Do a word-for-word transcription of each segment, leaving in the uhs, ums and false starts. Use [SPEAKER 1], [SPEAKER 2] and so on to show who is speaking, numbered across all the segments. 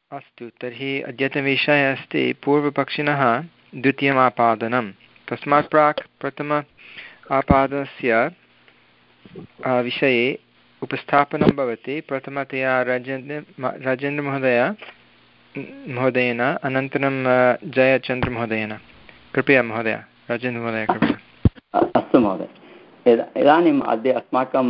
[SPEAKER 1] अस्तु, तर्हि अद्यतनविषयः अस्ति पूर्वपक्षिणः द्वितीयम् आपादनं। तस्मात् प्राक् प्रथम आपादनस्य विषये उपस्थापनं भवति। प्रथमतया राजेन्द्र राजेन्द्रमहोदय महोदयेन, अनन्तरं जयचन्द्रमहोदयेन। कृपया महोदय, राजेन्द्रमहोदय कृपया।
[SPEAKER 2] अस्तु महोदय, इदानीम् अद्य अस्माकं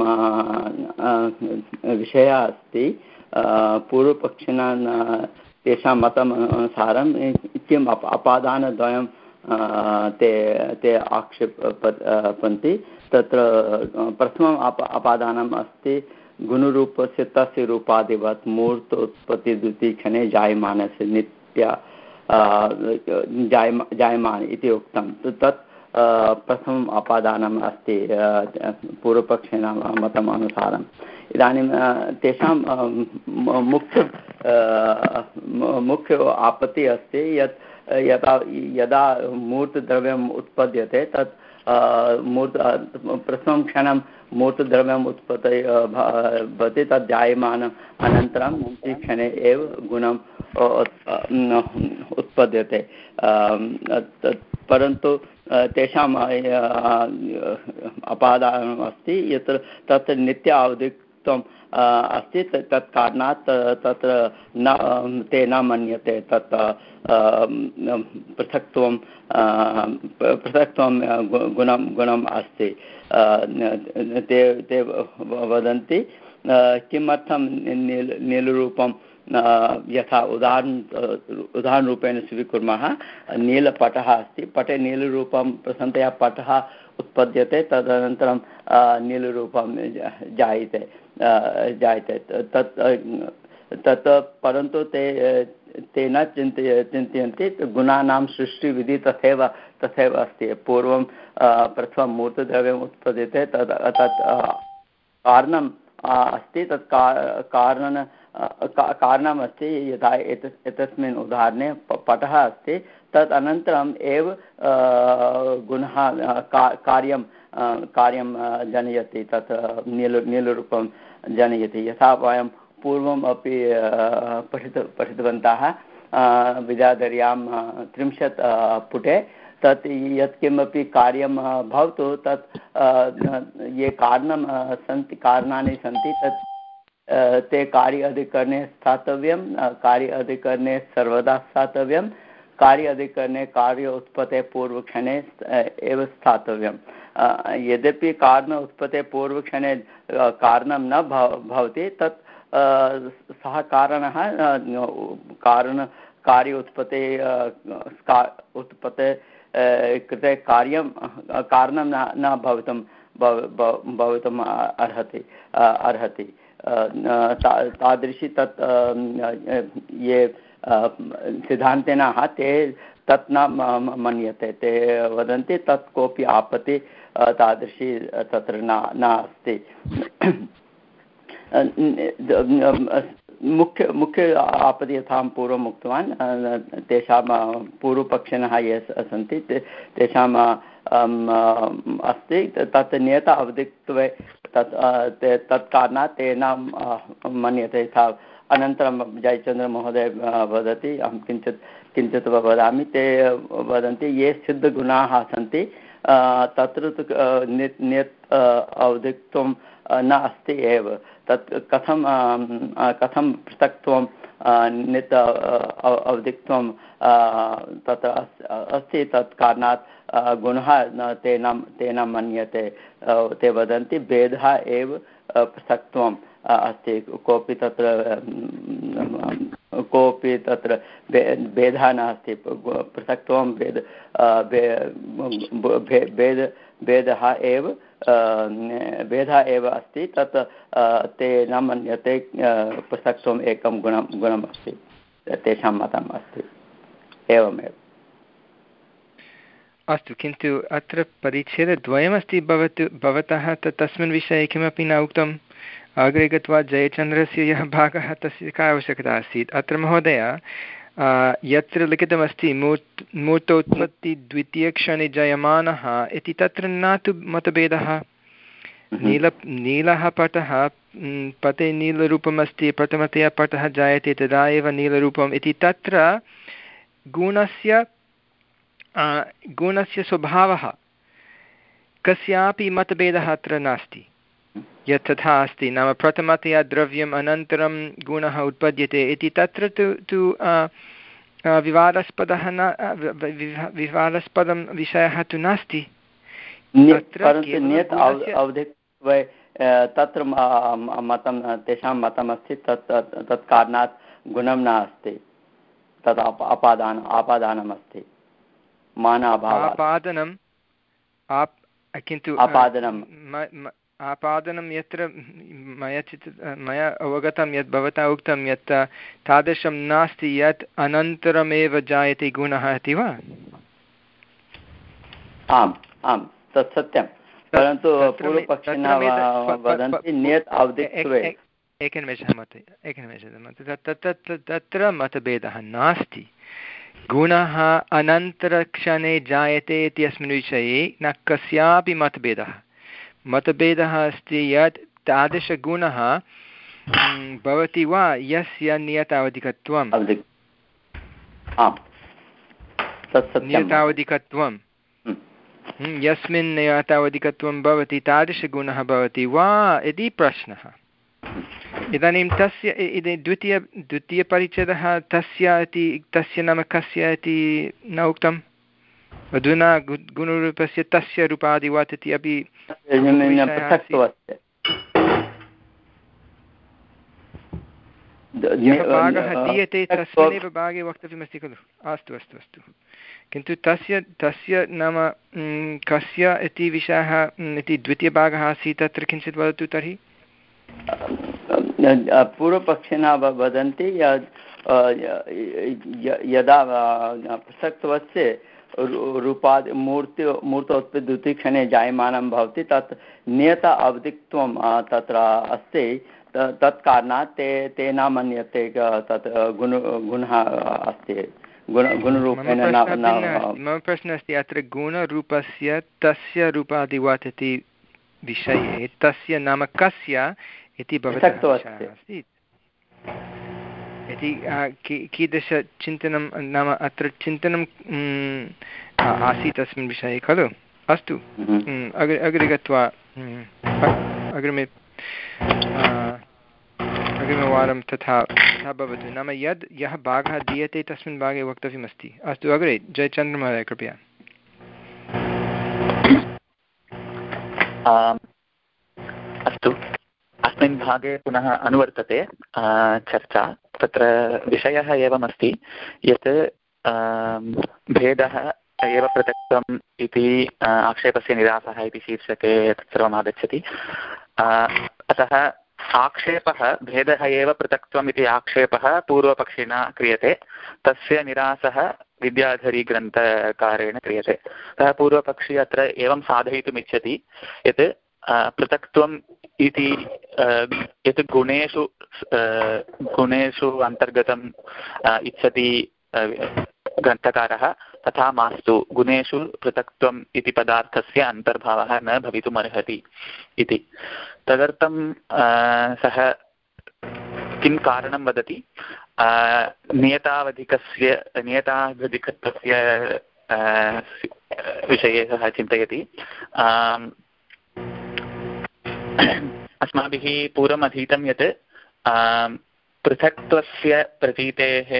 [SPEAKER 2] विषयः अस्ति पूर्वपक्षिणां तेषां मतम् अनुसारं किम् अप अपादानद्वयं ते ते आक्षेपन्ति। तत्र प्रथमम् अप अपादानम् अस्ति गुणरूपस्य तस्य रूपादिवत् मूर्तोत्पत्तिद्वितीयक्षणे जायमानस्य नित्य जायम जायमान इति उक्तं। तत् प्रथमम् अपादानम् अस्ति पूर्वपक्षिणां मतम् अनुसारम्। इदानीं तेषां मुख्य मुख्य आपत्तिः अस्ति यत् यदा यदा मूर्तद्रव्यम् उत्पद्यते तत् मूर्त प्रथमं क्षणं मूर्तद्रव्यम् उत्पत्ति भवति, तद् जायमानम् अनन्तरं क्षणे एव गुणम् उत्पद्यते। परन्तु तेषाम् अपादानम् अस्ति यत्र तत्र नित्य अवधित्वम् अस्ति। तत् कारणात् तत्र न ते न मन्यते तत् पृथक्त्वं पृथक्त्वं गुणं गुणम् अस्ति। ते ते वदन्ति किमर्थं नील नीलरूपं यथा उदाहरण उदाहरणरूपेण स्वीकुर्मः। नीलपटः अस्ति, पटे नीलरूपं प्रथमतया पटः उत्पद्यते, तदनन्तरं नीलरूपं जायते जायते तत् तत् परन्तु ते ते न चिन्तय चिन्तयन्ति गुणानां सृष्टिविधिः तथैव तथैव अस्ति। पूर्वं प्रथमं मूर्तद्रव्यम् उत्पद्यते, तद् तत् कारणम् अस्ति। तत् कारणं कारणम् अस्ति। यथा एतस्मिन् उदाहरणे पटः अस्ति, तद् अनन्तरम् एव गुणः कार्यं कार्यं जनयति, तत् नील नीलरूपं जनयति। यथा वयं पूर्वम् अपि पठित पठितवन्तः विद्याधर्यां त्रिंशत् पुटे तत् यत्किमपि कार्यं भवतु तत् ये कारणं सन्ति कारणानि सन्ति तत् ते कार्य अधिकरणे स्थातव्यं, कार्य अधिकरणे सर्वदा स्थातव्यं, कार्य अधिकरणे कार्य उत्पत्तेः पूर्वक्षणे एव स्थातव्यं। यद्यपि कारण उत्पत्तेः पूर्वक्षणे कारणं न भवति तत् सः कारणः कारण कार्य उत्पत्तेः उत्पत्तेः कृते कार्यं कारणं न न भवितुं भवितुम् अर्हति अर्हति तादृशी तत् ये सिद्धान्तिनः ते तत् न मन्यते। ते वदन्ति तत् कोऽपि आपत्ति तादृशी तत्र न नास्ति। मुख्य मुख्य आपत्तिः यथा पूर्वम् उक्तवान् तेषां पूर्वपक्षिणः ये सन्ति तेषां अस्ति तत् नियत अवधित्वे तत् तत्कारणात् तेन मन्यते। यथा अनन्तरं जयचन्द्रमहोदय वदति, अहं किञ्चित् किञ्चित् वदामि। ते वदन्ति ये सिद्धगुणाः सन्ति तत्र तु नियत अवधित्वं न अस्ति एव। तत् कथं कथं पृथक्त्वं नित अवधित्वं तत् अस्ति। तत् कारणात् गुणः तेन तेन मन्यते। ते वदन्ति भेदः एव पृथक्त्वम् अस्ति। कोऽपि तत्र कोऽपि तत्र भेदः नास्ति। पृथक्त्वं भेद भेद भेदः एव भेदः एव अस्ति। तत् ते न मन्यते पृथक्त्वम् एकं गुणं गुणम् अस्ति। तेषां मतम् अस्ति एवमेव।
[SPEAKER 1] अस्तु, किन्तु अत्र परिच्छेदद्वयमस्ति भवतु भवतः तस्मिन् विषये किमपि न उक्तम्। अग्रे गत्वा जयचन्द्रस्य यः भागः तस्य का आवश्यकता आसीत्। अत्र महोदय यत्र लिखितमस्ति मूर्त् मूर्तोत्पत्तिद्वितीयक्षणे जयमानः इति, तत्र न तु मतभेदः। नील नीलः पटः पते नीलरूपम् अस्ति, प्रथमतया पटः जायते तदा एव नीलरूपम् इति, तत्र गुणस्य गुणस्य स्वभावः कस्यापि मतभेदः अत्र नास्ति। यत् तथा अस्ति, नाम प्रथमतया द्रव्यम् अनन्तरं गुणः उत्पद्यते इति, तत्र तु तु विवादास्पदः न विवादास्पदं विषयः तु नास्ति।
[SPEAKER 2] तत्र मतं तेषां मतमस्ति, तत् तत् कारणात् गुणं नास्ति, तत् आपादान आपादानमस्ति, मानाभावात् आपादनम्
[SPEAKER 1] आप् किन्तु
[SPEAKER 2] आपादनम्
[SPEAKER 1] आपादनं यत्र मया चित् मया अवगतं यत् भवता उक्तं यत् तादृशं नास्ति यत् अनन्तरमेव जायते गुणः इति वा?
[SPEAKER 2] आम् आम् तत् सत्यं, परन्तु पूर्वपक्षिणः वदन्ति नियत अवधित्वे।
[SPEAKER 1] एकनिमेषः महोदय, एकनिमेषः, तत्र मतभेदः नास्ति। गुणः अनन्तरक्षणे जायते इत्यस्मिन् विषये न कस्यापि मतभेदः। मतभेदः अस्ति यत् तादृशगुणः भवति वा यस्य नियतावधिकत्वं नियतावधिकत्वं यस्मिन् नियतावधिकत्वं भवति तादृशगुणः भवति वा इति प्रश्नः। इदानीं तस्य इति द्वितीय द्वितीयपरिच्छेदः तस्य इति, तस्य नाम कस्य इति न उक्तम्। अधुना गुणरूपस्य तस्य रूपादिवत् इति अपि यः भागः दीयते तस्मिन्नेव भागे वक्तव्यमस्ति खलु। अस्तु अस्तु अस्तु, किन्तु तस्य तस्य नाम कस्य इति विषयः इति द्वितीयभागः आसीत्, तत्र किञ्चित् वदतु तर्हि।
[SPEAKER 2] पूर्वपक्षिणः वदन्ति यदा पृथक्त्वस्य रूपादि मूर्ति मूर्तोत्पत्तिक्षणे जायमानं भवति, तत् नियत अवधित्वं तत्र अस्ति, तत् कारणात् ते ते न मन्यते तत् गुण गुणः अस्ति, गुण गुणरूपेण।
[SPEAKER 1] मम प्रश्नः अस्ति अत्र गुणरूपस्य तस्य रूपादिवत् इति विषये तस्य नाम कस्य इति भवतः अस्ति इति कीदृशचिन्तनं नाम अत्र चिन्तनं आसीत् अस्मिन् विषये खलु। अस्तु, अग्रे अग्रे गत्वा अग्रिमे अग्रिमवारं तथा तथा भवतु, नाम यद् यः भागः दीयते तस्मिन् भागे वक्तव्यमस्ति। अस्तु अग्रे जयचन्द्रमहोदय कृपया।
[SPEAKER 3] अस्तु, अस्मिन् भागे पुनः अनुवर्तते चर्चा। तत्र विषयः एवमस्ति यत् भेदः एव पृथक्त्वम् इति आक्षेपस्य निरासः इति शीर्षके तत्सर्वम् आगच्छति। अतः आक्षेपः भेदः एव पृथक्त्वम् इति आक्षेपः पूर्वपक्षिणा क्रियते, तस्य निरासः विद्याधरीग्रन्थकारेण क्रियते। अतः पूर्वपक्षी अत्र एवं साधयितुमिच्छति यत् पृथक्त्वम् इति यत् गुणेषु गुणेषु अन्तर्गतम् इच्छति ग्रन्थकारः तथा मास्तु, गुणेषु पृथक्त्वम् इति पदार्थस्य अन्तर्भावः न भवितुमर्हति इति। तदर्थं सः किं कारणं वदति, नियतावधिकस्य नियतावधिकत्वस्य विषये सः चिन्तयति। अस्माभिः पूर्वम् अधीतं यत् पृथक्त्वस्य प्रतीतेः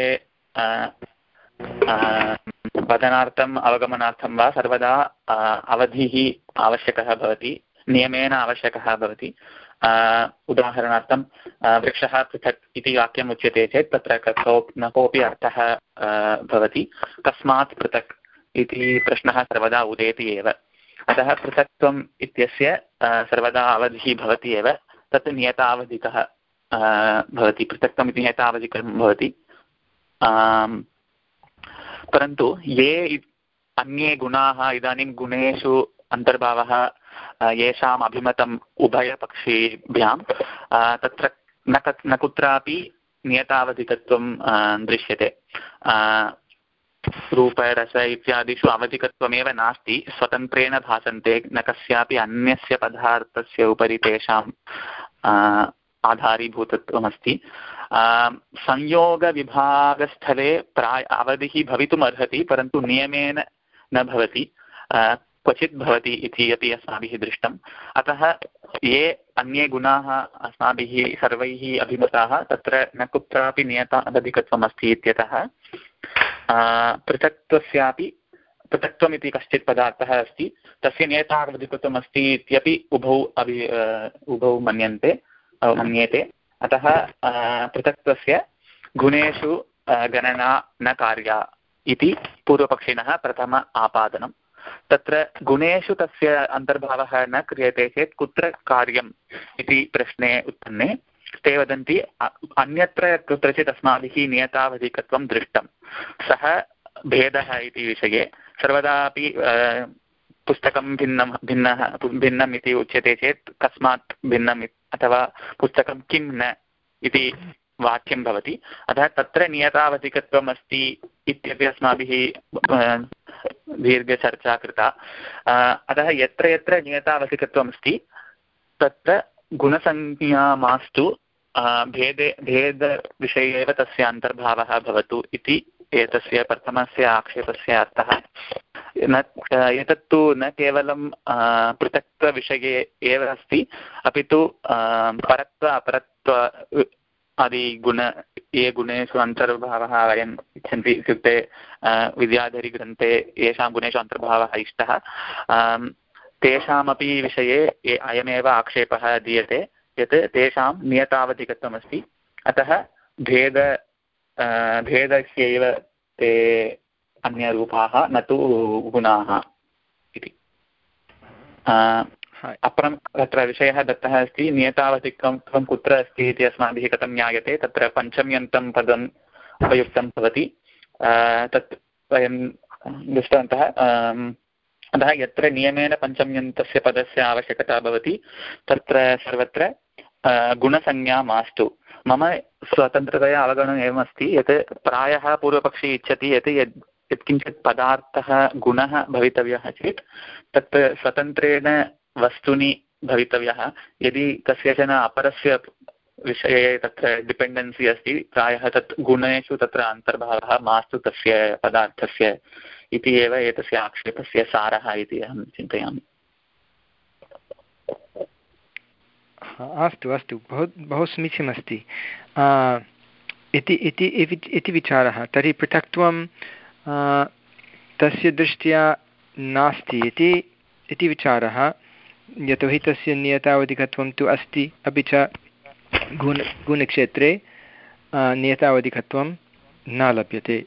[SPEAKER 3] वदनार्थम् अवगमनार्थं वा सर्वदा अवधिः आवश्यकः भवति, नियमेन आवश्यकः भवति। उदाहरणार्थं वृक्षः पृथक् इति वाक्यम् उच्यते चेत् तत्र न कोऽपि अर्थः भवति, कस्मात् पृथक् इति प्रश्नः सर्वदा उदेति एव। अतः पृथक्त्वम् इत्यस्य सर्वदा अवधिः भवति एव, तत् नियतावधिकः भवति, पृथक्त्वम् इति नियतावधिकं भवति। परन्तु ये अन्ये गुणाः, इदानीं गुणेषु अन्तर्भावः येषाम् अभिमतम् उभयपक्षीभ्यां, तत्र न न कुत्रापि नियतावधिकत्वं दृश्यते। रूप रस इत्यादिषु अवधिकत्वमेव नास्ति, स्वतन्त्रेण भासन्ते, न कस्यापि अन्यस्य पदार्थस्य उपरि तेषां आधारीभूतत्वमस्ति। संयोगविभागस्थले प्राय अवधिः भवितुमर्हति, परन्तु नियमेन न भवति, क्वचित् भवति इति अपि अस्माभिः दृष्टम्। अतः ये अन्ये गुणाः अस्माभिः सर्वैः अभिमताः तत्र न कुत्रापि नियतावधिकत्वम् अस्ति इत्यतः पृथक्त्वस्यापि पृथक्त्वमिति कश्चित् पदार्थः अस्ति, तस्य नियतावधिकत्वम् अस्ति इत्यपि उभौ अभि उभौ मन्यन्ते मन्येते। अतः पृथक्त्वस्य गुणेषु गणना न कार्या इति पूर्वपक्षिणः प्रथम आपादनम्। तत्र गुणेषु तस्य अन्तर्भावः न क्रियते चेत् कुत्र कार्यम् इति प्रश्ने उत्पन्ने ते वदन्ति अन्यत्र कुत्रचित् अस्माभिः नियतावधिकत्वं दृष्टं, सः भेदः इति विषये सर्वदापि पुस्तकं भिन्नं भिन्नः भिन्नम् इति उच्यते चेत् कस्मात् भिन्नम् अथवा पुस्तकं किं न इति वाक्यं भवति। अतः तत्र नियतावधिकत्वम् अस्ति इत्यपि अस्माभिः दीर्घचर्चा कृता। अतः यत्र यत्र नियतावधिकत्वम् अस्ति तत्र गुणसंज्ञा मास्तु भेदे भेदविषये एव तस्य अन्तर्भावः भवतु इति एतस्य प्रथमस्य आक्षेपस्य अर्थः। न एतत्तु न केवलं पृथक्त्वविषये एव अस्ति, अपि तु परत्व अपरत्व आदिगुण ये गुणेषु अन्तर्भावः वयम् इच्छन्ति, इत्युक्ते विद्याधरीग्रन्थे येषां गुणेषु अन्तर्भावः इष्टः तेषामपि विषये अयमेव आक्षेपः दीयते यत् तेषां नियतावधिकत्वमस्ति। अतः भेद भेदस्यैव ते अन्यरूपाः न तु गुणाः इति। अपरं तत्र विषयः दत्तः अस्ति, नियतावधिकत्वं कुत्र अस्ति इति अस्माभिः कथं ज्ञायते। तत्र पञ्चम्यन्तं पदम् उपयुक्तं भवति, तत् वयं दृष्टवन्तः। अतः यत्र नियमेन पञ्चम्यन्तस्य पदस्य आवश्यकता भवति तत्र सर्वत्र गुणसंज्ञा मास्तु। मम स्वतन्त्रतया अवगमनम् एवमस्ति यत् प्रायः पूर्वपक्षी इच्छति यत् यद् यत्किञ्चित् पदार्थः गुणः भवितव्यः चेत् तत् स्वतन्त्रेण वस्तुनि भवितव्यः। यदि कस्यचन अपरस्य विषये तत्र डिपेण्डेन्सि अस्ति, प्रायः तत् गुणेषु तत्र अन्तर्भावः मास्तु तस्य पदार्थस्य इति एव एतस्य आक्षेपस्य सारः इति अहं चिन्तयामि।
[SPEAKER 1] अस्तु अस्तु, बहु बहु समीचीनमस्ति इति इति इति विचारः। तर्हि पृथक्त्वं तस्य दृष्ट्या नास्ति इति इति विचारः, यतोहि तस्य नियतावधिकत्वं तु अस्ति, अपि च गुण गुणक्षेत्रे नियतावधिकत्वं न लभ्यते।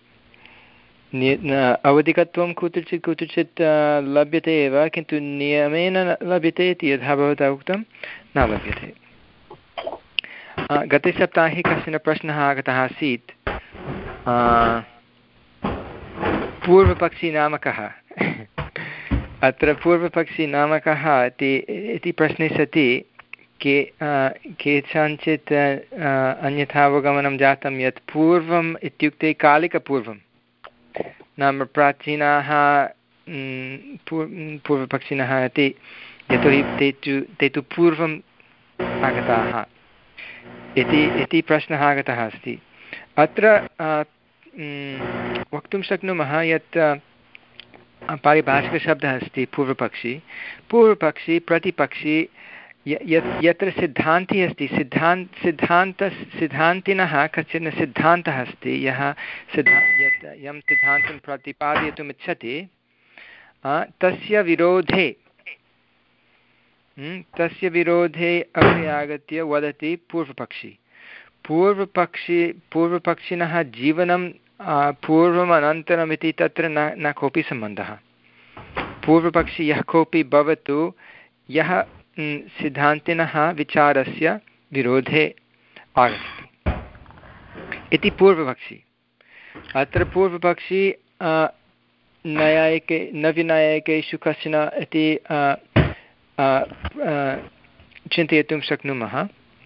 [SPEAKER 1] अवधिकत्वं कुत्रचित् कुत्रचित् लभ्यते एव, किन्तु नियमेन लभ्यते इति यथा भवता उक्तं न लभ्यते। गते सप्ताहे कश्चन प्रश्नः आगतः आसीत्, पूर्वपक्षी नाम कः? अत्र पूर्वपक्षी नाम कः इति प्रश्ने सति के केषाञ्चित् अन्यथावगमनं जातं यत् पूर्वम् इत्युक्ते कालिकपूर्वं, नाम प्राचीनाः पूर्वपक्षिणः इति, यतोहि ते तु ते तु पूर्वम् आगताः इति इति प्रश्नः आगतः अस्ति। अत्र वक्तुं शक्नुमः यत् पारिभाषिकशब्दः अस्ति पूर्वपक्षी। पूर्वपक्षी प्रतिपक्षी यत् यत्र सिद्धान्ती अस्ति, सिद्धान्त सिद्धान्त सिद्धान्तिनः कश्चन सिद्धान्तः अस्ति, यः सिद्धा यत् यं सिद्धान्तं प्रतिपादयितुम् इच्छति तस्य विरोधे तस्य विरोधे अग्रे आगत्य वदति पूर्वपक्षी। पूर्वपक्षी पूर्वपक्षिणः जीवनं पूर्वम् अनन्तरम् इति तत्र न न कोऽपि सम्बन्धः। पूर्वपक्षी यः कोऽपि भवतु, यः सिद्धान्तिनः विचारस्य विरोधे आगच्छति इति पूर्वपक्षी। अत्र पूर्वपक्षी नैयायिके नव्यनैयायिकेषु कश्चन इति चिन्तयितुं शक्नुमः।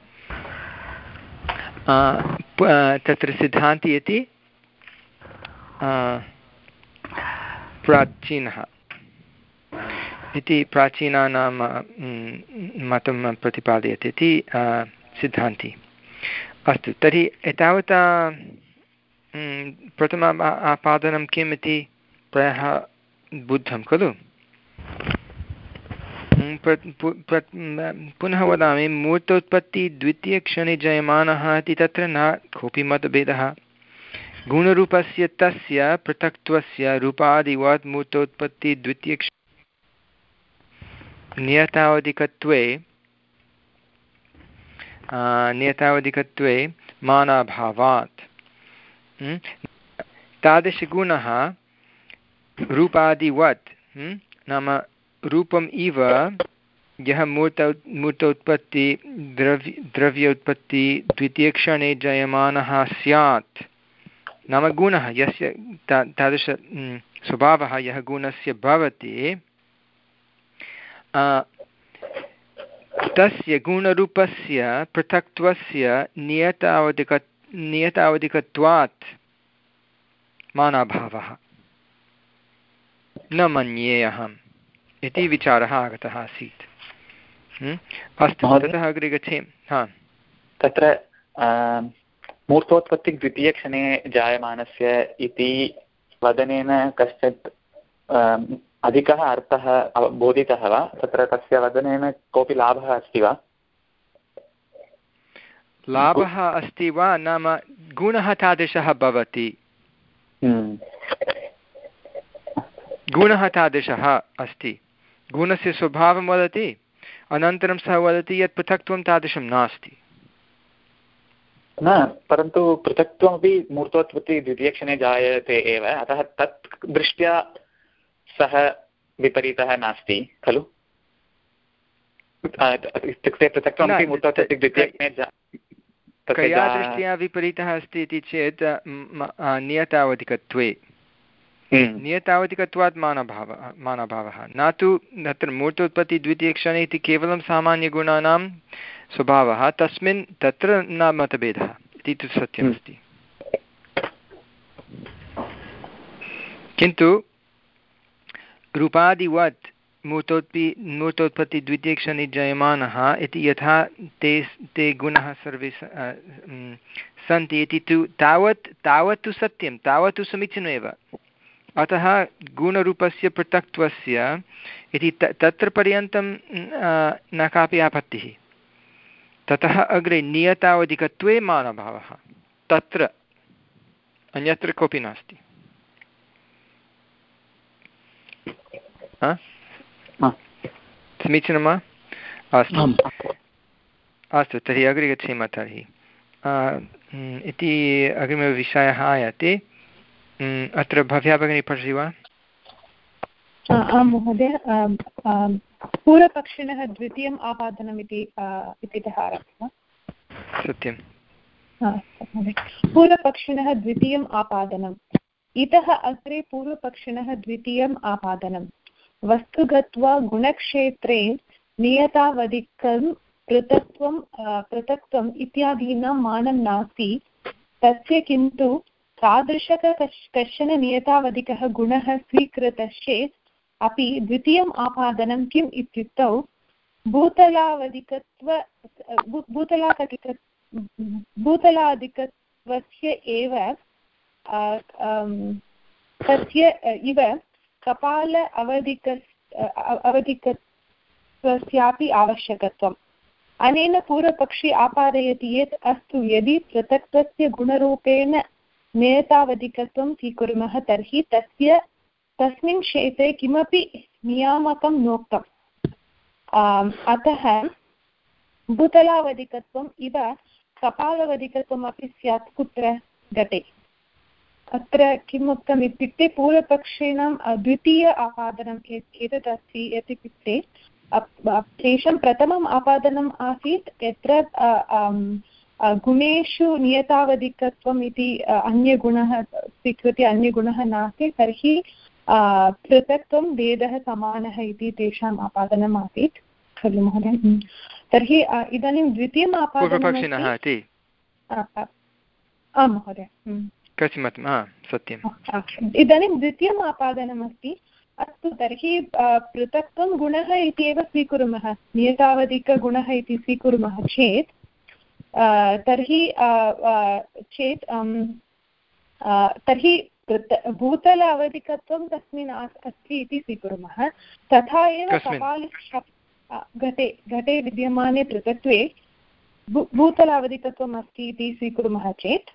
[SPEAKER 1] तत्र सिद्धान्ति इति प्राचीनः इति प्राचीनानां मतं प्रतिपादयति इति सिद्धान्ति। अस्तु, तर्हि एतावता प्रथमम् आपादनं किम् इति प्रायः बुद्धं खलु। पुनः वदामि, मूर्तोत्पत्ति द्वितीयक्षणे जायमानः इति तत्र न कोऽपि मतभेदः। गुणरूपस्य तस्य पृथक्त्वस्य रूपादिवत् मूर्तोत्पत्ति द्वितीयक्ष नियतावधिकत्वे नियतावधिकत्वे मानाभावात् तादृशगुणः रूपादिवत् नाम रूपम् इव यः मूर्त मूर्तोत्पत्ति द्रव्य द्रव्योत्पत्ति द्वितीयक्षणे जायमानः स्यात् नाम गुणः यस्य ता तादृश स्वभावः यः गुणस्य भवति तस्य गुणरूपस्य पृथक्त्वस्य नियतावधिक नियतावधिकत्वात् मानाभावः न मन्ये अहम् इति विचारः आगतः आसीत्। अस्तु, ततः अग्रे गच्छेम। हा,
[SPEAKER 3] तत्र मूर्तोत्पत्तिः द्वितीयक्षणे जायमानस्य इति वदनेन कश्चित् अधिकः अर्थः बोधितः वा? तत्र तस्य वदनेन कोऽपि लाभः अस्ति वा?
[SPEAKER 1] लाभः अस्ति वा नाम गुणः तादृशः भवति, गुणः तादृशः अस्ति, गुणस्य स्वभावं वदति, अनन्तरं सः वदति यत् पृथक्त्वं तादृशं नास्ति।
[SPEAKER 3] न, परन्तु पृथक्त्वमपि मूर्तोत्पत्तिः द्वितीयक्षणे जायते एव, अतः तत् दृष्ट्या सः विपरीतः नास्ति खलु। इत्युक्ते पृथक्त्वमपि मूर्तोत्पत्तिः द्वितीयक्षणे
[SPEAKER 1] कया दृष्ट्या विपरीतः अस्ति इति चेत् नियतावधिकत्वे नियतावधिकत्वात् मानभावः मानभावः न तु तत्र मूर्तोत्पत्तिः द्वितीयक्षणे इति केवलं सामान्यगुणानां स्वभावः, तस्मिन् तत्र न मतभेदः इति तु सत्यमस्ति। किन्तु रूपादिवत् मूर्तोत्पि मूर्तोत्पत्तिः द्वितीयक्षणे जायमानः इति यथा ते ते गुणाः सर्वे सन्ति इति तु तावत् तावत् तु सत्यं, तावत् तु समीचीनमेव। अतः गुणरूपस्य पृथक्त्वस्य इति तत्र पर्यन्तं न कापि आपत्तिः। ततः अग्रे नियतावधिकत्वे मानभावः, तत्र अन्यत्र कोऽपि नास्ति। समीचीनं वा? अस्तु अस्तु, तर्हि अग्रे गच्छेम। तर्हि इति अग्रिमविषयः आयाति। अत्र भव्या भगिनी पठति वा?
[SPEAKER 4] आं महोदय, पूर्वपक्षिणः द्वितीयम् आपादनम् इति इत्यतः आरभ्य।
[SPEAKER 1] सत्यं।
[SPEAKER 4] पूर्वपक्षिणः द्वितीयम् आपादनम्। इतः अग्रे पूर्वपक्षिणः द्वितीयम् आपादनम्। वस्तुगत्वा गुणक्षेत्रे नियतावधिकं पृथक्त्वं पृथक्त्वम् इत्यादीनां मानं नास्ति तस्य, किन्तु तादृशः कश्चन नियतावधिकः गुणः स्वीकृतः चेत् अपि द्वितीयम् आपादनं किम् इत्युक्तौ भूतलावधिकत्व भूतलाधिक भूतलाधिकत्वस्य एव तस्य इव कपाल अवधिक अवधिकत्वस्यापि आवश्यकत्वम्। अनेन पूर्वपक्षी आपादयति यत् अस्तु, यदि पृथक्त्वस्य गुणरूपेण नियतावधिकत्वं स्वीकुर्मः तर्हि तस्य तस्मिन् क्षेत्रे किमपि नियामकं नोक्तम्। अतः भूतलावधिकत्वम् इव कपालवधिकत्वमपि स्यात् कुत्र घटे। अत्र किम् उक्तम् इत्युक्ते पूर्वपक्षिणां द्वितीय आपादनम् एतत् अस्ति यत् इत्युक्ते तेषां प्रथमम् आपादनम् आसीत् यत्र गुणेषु नियतावधिकत्वम् इति अन्यगुणः स्वीकृत्य अन्यगुणः नास्ति, तर्हि पृथक्त्वं भेदः समानः इति तेषाम् आपादनम् आसीत् खलु महोदय। तर्हि इदानीं द्वितीयम् आपादनम् आं महोदय सत्यम्। इदानीं द्वितीयम् आपादनमस्ति। अस्तु, तर्हि पृथक्त्वं गुणः इत्येव स्वीकुर्मः, नियतावधिकगुणः इति स्वीकुर्मः चेत् तर्हि चेत् तर्हि भूतल अवधिकत्वं तस्मिन् अस्ति इति स्वीकुर्मः। तथा एव कपाले घटे घटे विद्यमाने पृथक्त्वे भूतल अवधिकत्वम् अस्ति इति स्वीकुर्मः चेत्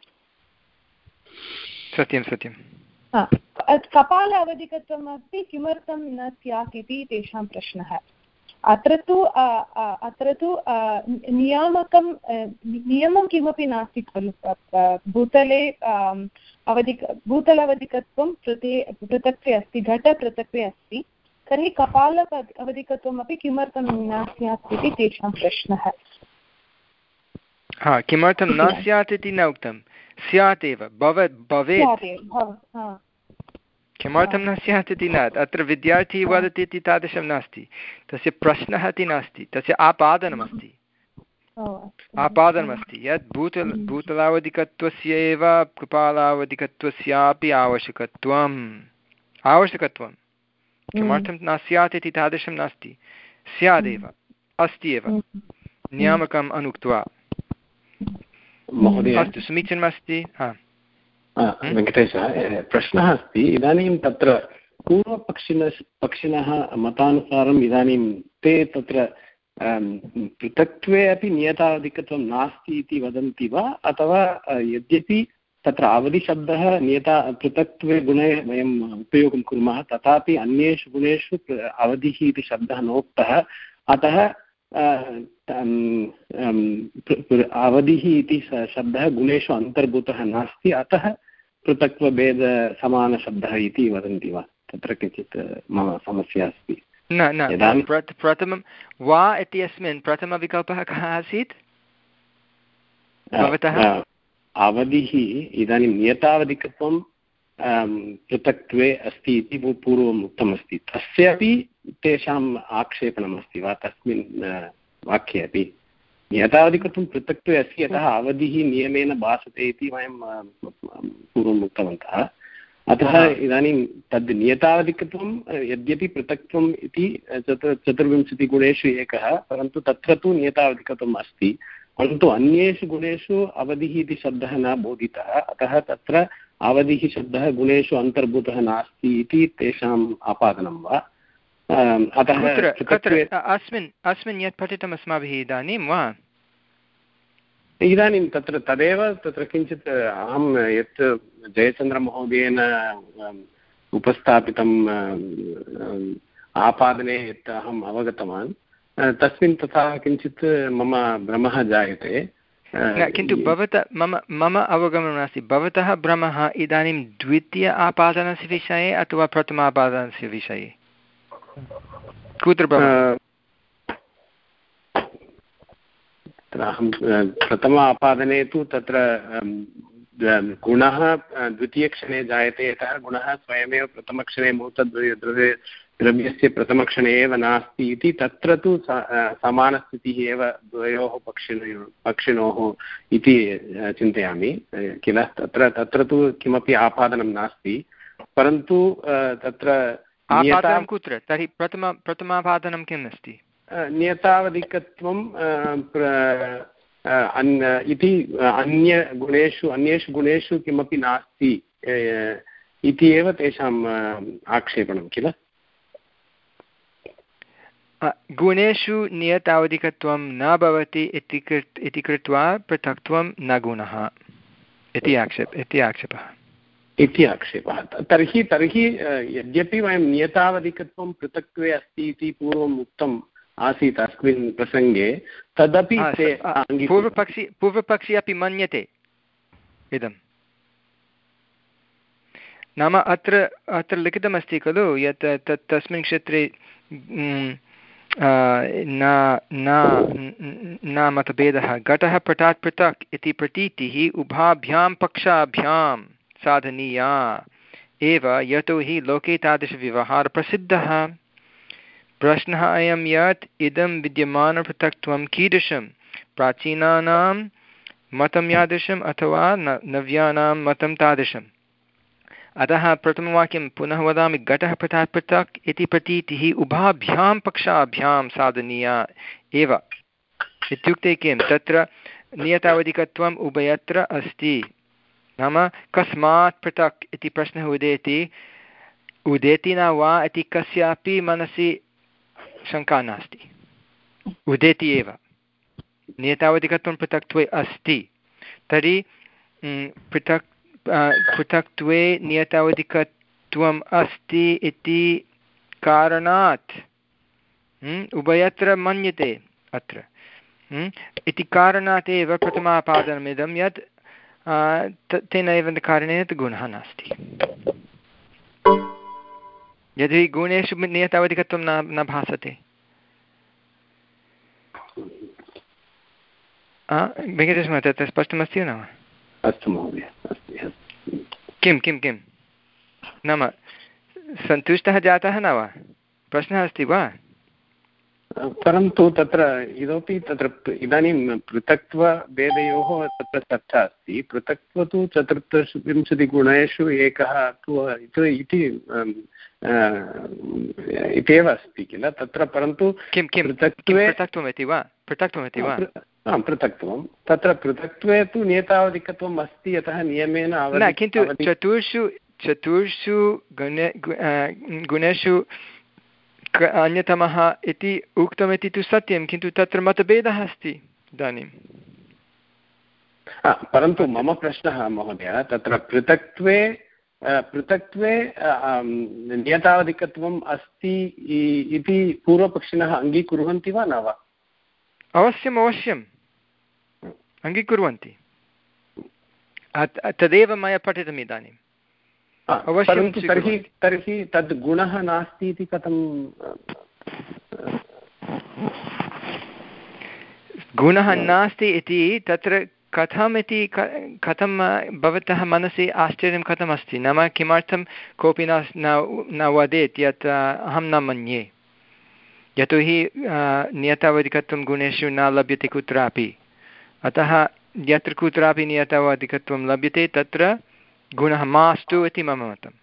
[SPEAKER 1] सत्यं सत्यं
[SPEAKER 4] कपाल अवधिकत्वम् अस्ति किमर्थं न स्यात् इति तेषां प्रश्नः। अत्र तु अत्र तु नियामकं नियमं किमपि नास्ति खलु। भूतले अवधिक भूतल अवधिकत्वं पृथे पृथक्त्वे अस्ति, घटपृथक्त्वे अस्ति, तर्हि कपाल अवधिकत्वमपि किमर्थं न स्यात् इति तेषां प्रश्नः।
[SPEAKER 1] हा, किमर्थं न स्यात् इति न उक्तं, स्यात् एव, भवेत् भवेत्, किमर्थं न स्यात् इति न। अत्र विद्यार्थी वदति इति तादृशं नास्ति, तस्य प्रश्नः इति नास्ति, तस्य आपादनमस्ति आपादनमस्ति यत् भूतल भूतलावधिकत्वस्य एव कपालावधिकत्वस्यापि आवश्यकत्वम् आवश्यकत्वं किमर्थं न स्यात् इति तादृशं नास्ति, स्यादेव, अस्ति एव, नियामकम् अनुक्त्वा। अस्तु, समीचीनमस्ति।
[SPEAKER 5] वेङ्कटेशः, प्रश्नः अस्ति, इदानीं तत्र पूर्वपक्षिण पक्षिणः मतानुसारम् इदानीं ते तत्र पृथक्त्वे अपि नियतावधिकत्वं नास्ति इति वदन्ति वा, अथवा यद्यपि तत्र अवधिशब्दः नियता पृथक्त्वे गुणे वयम् उपयोगं कुर्मः तथापि अन्येषु गुणेषु अवधिः इति शब्दः नोक्तः, अतः अवधिः इति शब्दः गुणेषु अन्तर्भूतः नास्ति, अतः पृथक्त्वभेदसमानशब्दः इति वदन्ति वा? तत्र किञ्चित् मम समस्या अस्ति।
[SPEAKER 1] न न प्रथमं वा इत्यस्मिन् प्रथमविकल्पः कः आसीत् भवतः?
[SPEAKER 5] अवधिः इदानीं नियतावधिकत्वं पृथक्त्वे अस्ति इति पूर्वम् उक्तमस्ति, तस्यापि तेषाम् आक्षेपणमस्ति वा तस्मिन् वाक्ये अपि? नियतावधिकत्वं पृथक्त्वे अस्ति, यतः अवधिः नियमेन भासते इति वयं पूर्वम् उक्तवन्तः, अतः इदानीं तद् नियतावधिकत्वं यद्यपि पृथक्त्वम् इति चतु चतुर्विंशतिगुणेषु एकः, परन्तु तत्र तु नियतावधिकत्वम् अस्ति, परन्तु अन्येषु गुणेषु अवधिः इति शब्दः न बोधितः, अतः तत्र अवधिः शब्दः गुणेषु अन्तर्भूतः नास्ति इति तेषाम् आपादनं वा? अतः
[SPEAKER 1] अस्मिन् अस्मिन् यत् पठितम् अस्माभिः इदानीं वा?
[SPEAKER 5] इदानीं तत्र तदेव तत्र किञ्चित् अहं यत् जयचन्द्रमहोदयेन उपस्थापितम् आपादने यत् अहम् अवगतवान् तस्मिन् तथा किञ्चित् मम भ्रमः जायते।
[SPEAKER 1] किन्तु भवतः मम मम अवगमनं नास्ति, भवतः भ्रमः इदानीं द्वितीय आपादनस्य विषये अथवा प्रथम आपादनस्य विषये? कुत्र भ्रमः?
[SPEAKER 5] अहं प्रथम आपादने तु तत्र गुणः द्वितीयक्षणे जायते, यतः गुणः स्वयमेव प्रथमक्षणे मूर्तद्रव्ये द्रव्यस्य प्रथमक्षणे एव नास्ति इति, तत्र तु समानस्थितिः एव द्वयोः पक्षिणोः पक्षिणोः इति चिन्तयामि किल। तत्र तत्र तु किमपि आपादनं नास्ति, परन्तु तत्र
[SPEAKER 1] आपादनं कुत्र तर्हि? प्रथम प्रथमापादनं किम् अस्ति?
[SPEAKER 5] नियतावधिकत्वं इति अन्यगुणेषु अन्येषु गुणेषु किमपि नास्ति इति एव तेषाम् आक्षेपणं किल।
[SPEAKER 1] गुणेषु नियतावधिकत्वं न भवति इति कृत् इति कृत्वा पृथक्त्वं न गुणः इति आक्षेप इति आक्षेपः
[SPEAKER 5] इति आक्षेपः। तर्हि तर्हि यद्यपि वयं नियतावधिकत्वं पृथक्त्वे अस्ति इति पूर्वम् उक्तम् आसीत् अस्मिन् प्रसङ्गे, तदपि
[SPEAKER 1] पूर्वपक्षी पूर्वपक्षी अपि मन्यते इदं। नाम अत्र अत्र लिखितमस्ति खलु यत् तत् तस्मिन् क्षेत्रे न न मतभेदः, घटः पटात् पृथक् इति प्रतीतिः उभाभ्यां पक्षाभ्यां साधनीया एव, यतोहि लोके तादृशव्यवहारप्रसिद्धः। प्रश्नः अयं यत् इदं विद्यमानपृथक्त्वं कीदृशं, प्राचीनानां मतं यादृशम् अथवा न नव्यानां मतं तादृशम्। अतः प्रथमवाक्यं पुनः वदामि, घटः पटात् पृथक् इति प्रतीतिः उभाभ्यां पक्षाभ्यां साधनीया एव। इत्युक्ते किं, तत्र नियतावधिकत्वम् उभयत्र अस्ति। नाम कस्मात् पृथक् इति प्रश्नः उदेति उदेति न वा इति कस्यापि मनसि शङ्का नास्ति, उदेति एव। नियतावधिकत्वं पृथक्त्वे अस्ति, तर्हि पृथक् पृथक्त्वे नियतावधिकत्वम् अस्ति इति कारणात् उभयत्र मन्यते अत्र इति कारणात् एव प्रथमापादनमिदं यत् तेनैव कारणेन गुणः नास्ति। यदि गुणेषु नियतावधिकत्वं न न भासते। वेङ्कटेशमहोदय, तत् स्पष्टमस्ति न वा?
[SPEAKER 5] अस्तु महोदय,
[SPEAKER 1] किं किं किं नाम सन्तुष्टः जातः न वा? प्रश्नः अस्ति वा?
[SPEAKER 5] परन्तु तत्र इतोपि तत्र इदानीं पृथक्त्वभेदयोः तत्र चर्चा अस्ति। पृथक्त्व तु चतुर्विंशतिगुणेषु एकः इति इत्येव अस्ति किल तत्र, परन्तु
[SPEAKER 1] किं किं
[SPEAKER 5] पृथक्त्वे
[SPEAKER 1] पृथक्त्वमिति वा पृथक्त्वमिति वा
[SPEAKER 5] पृथक्त्वं तत्र पृथक्त्वे तु नियतावधिकत्वम् अस्ति, यतः नियमेन
[SPEAKER 1] न, किन्तु चतुर्षु चतुर्षु गुणे गुणेषु अन्यतमः इति उक्तमिति तु सत्यं, किन्तु तत्र मतभेदः अस्ति इदानीं।
[SPEAKER 5] परन्तु मम प्रश्नः महोदय, तत्र पृथक्त्वे पृथक्त्वे नियतावधिकत्वम् अस्ति इति पूर्वपक्षिणः अङ्गीकुर्वन्ति वा न वा?
[SPEAKER 1] अवश्यम् अवश्यम् अङ्गीकुर्वन्ति, तदेव मया पठितम् इदानीं।
[SPEAKER 5] परन्तु तर्हि तर्हि तद् गुणः नास्ति इति कथं?
[SPEAKER 1] गुणः नास्ति इति तत्र कथम् इति कथं भवतः मनसि आश्चर्यं कथम् अस्ति? नाम किमर्थं कोऽपि न न वदेत् यत् अहं न मन्ये? यतोहि नियतावधिकत्वं गुणेषु न लभ्यते कुत्रापि, अतः यत्र कुत्रापि नियतावधिकत्वं लभ्यते तत्र गुणः मास्तु इति मम मतम्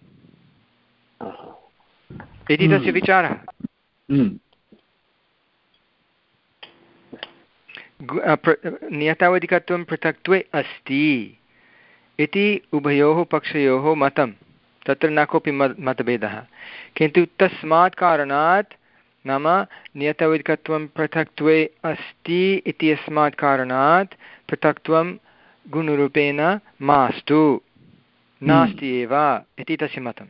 [SPEAKER 1] इति तस्य विचारः। नियतावधिकत्वं पृथक्त्वे अस्ति इति उभयोः पक्षयोः मतं, तत्र न कोऽपि मतभेदः, किन्तु तस्मात् कारणात् नाम नियतावधिकत्वं पृथक्त्वे अस्ति इति अस्मात् कारणात् पृथक्त्वं गुणरूपेण मास्तु, नास्ति एव इति तस्य मतं।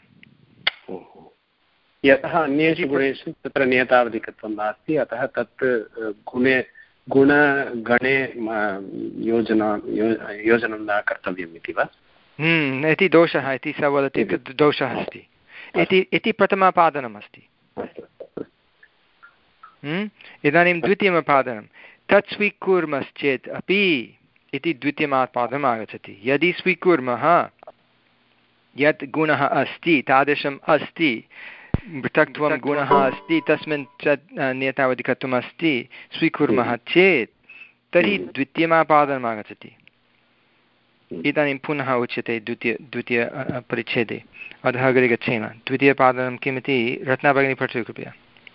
[SPEAKER 5] यतः अन्येषु गुणेषु तत्र नियतावधिकत्वं नास्ति, अतः तत् गुणे गुणगणे योजना योजनं न कर्तव्यम् इति वा?
[SPEAKER 1] इति दोषः इति स वदति, तद् दोषः अस्ति इति प्रथमापादनम् अस्ति। इदानीं द्वितीयमापादनं तत् स्वीकुर्मश्चेत् अपि इति द्वितीयमापादनम् आगच्छति। यदि स्वीकुर्मः यत् गुणः अस्ति तादृशम् अस्ति, पृथक्त्वं गुणः अस्ति, तस्मिन् च नियतावधिकत्वम् अस्ति, स्वीकुर्मः चेत् तर्हि द्वितीयमापादनम् आगच्छति। इदानीं पुनः उच्यते द्वितीय द्वितीय परिच्छेदे, अधः अग्रे गच्छेम। द्वितीयपादनं किमिति रत्नाभगिनी पठतु कृपया।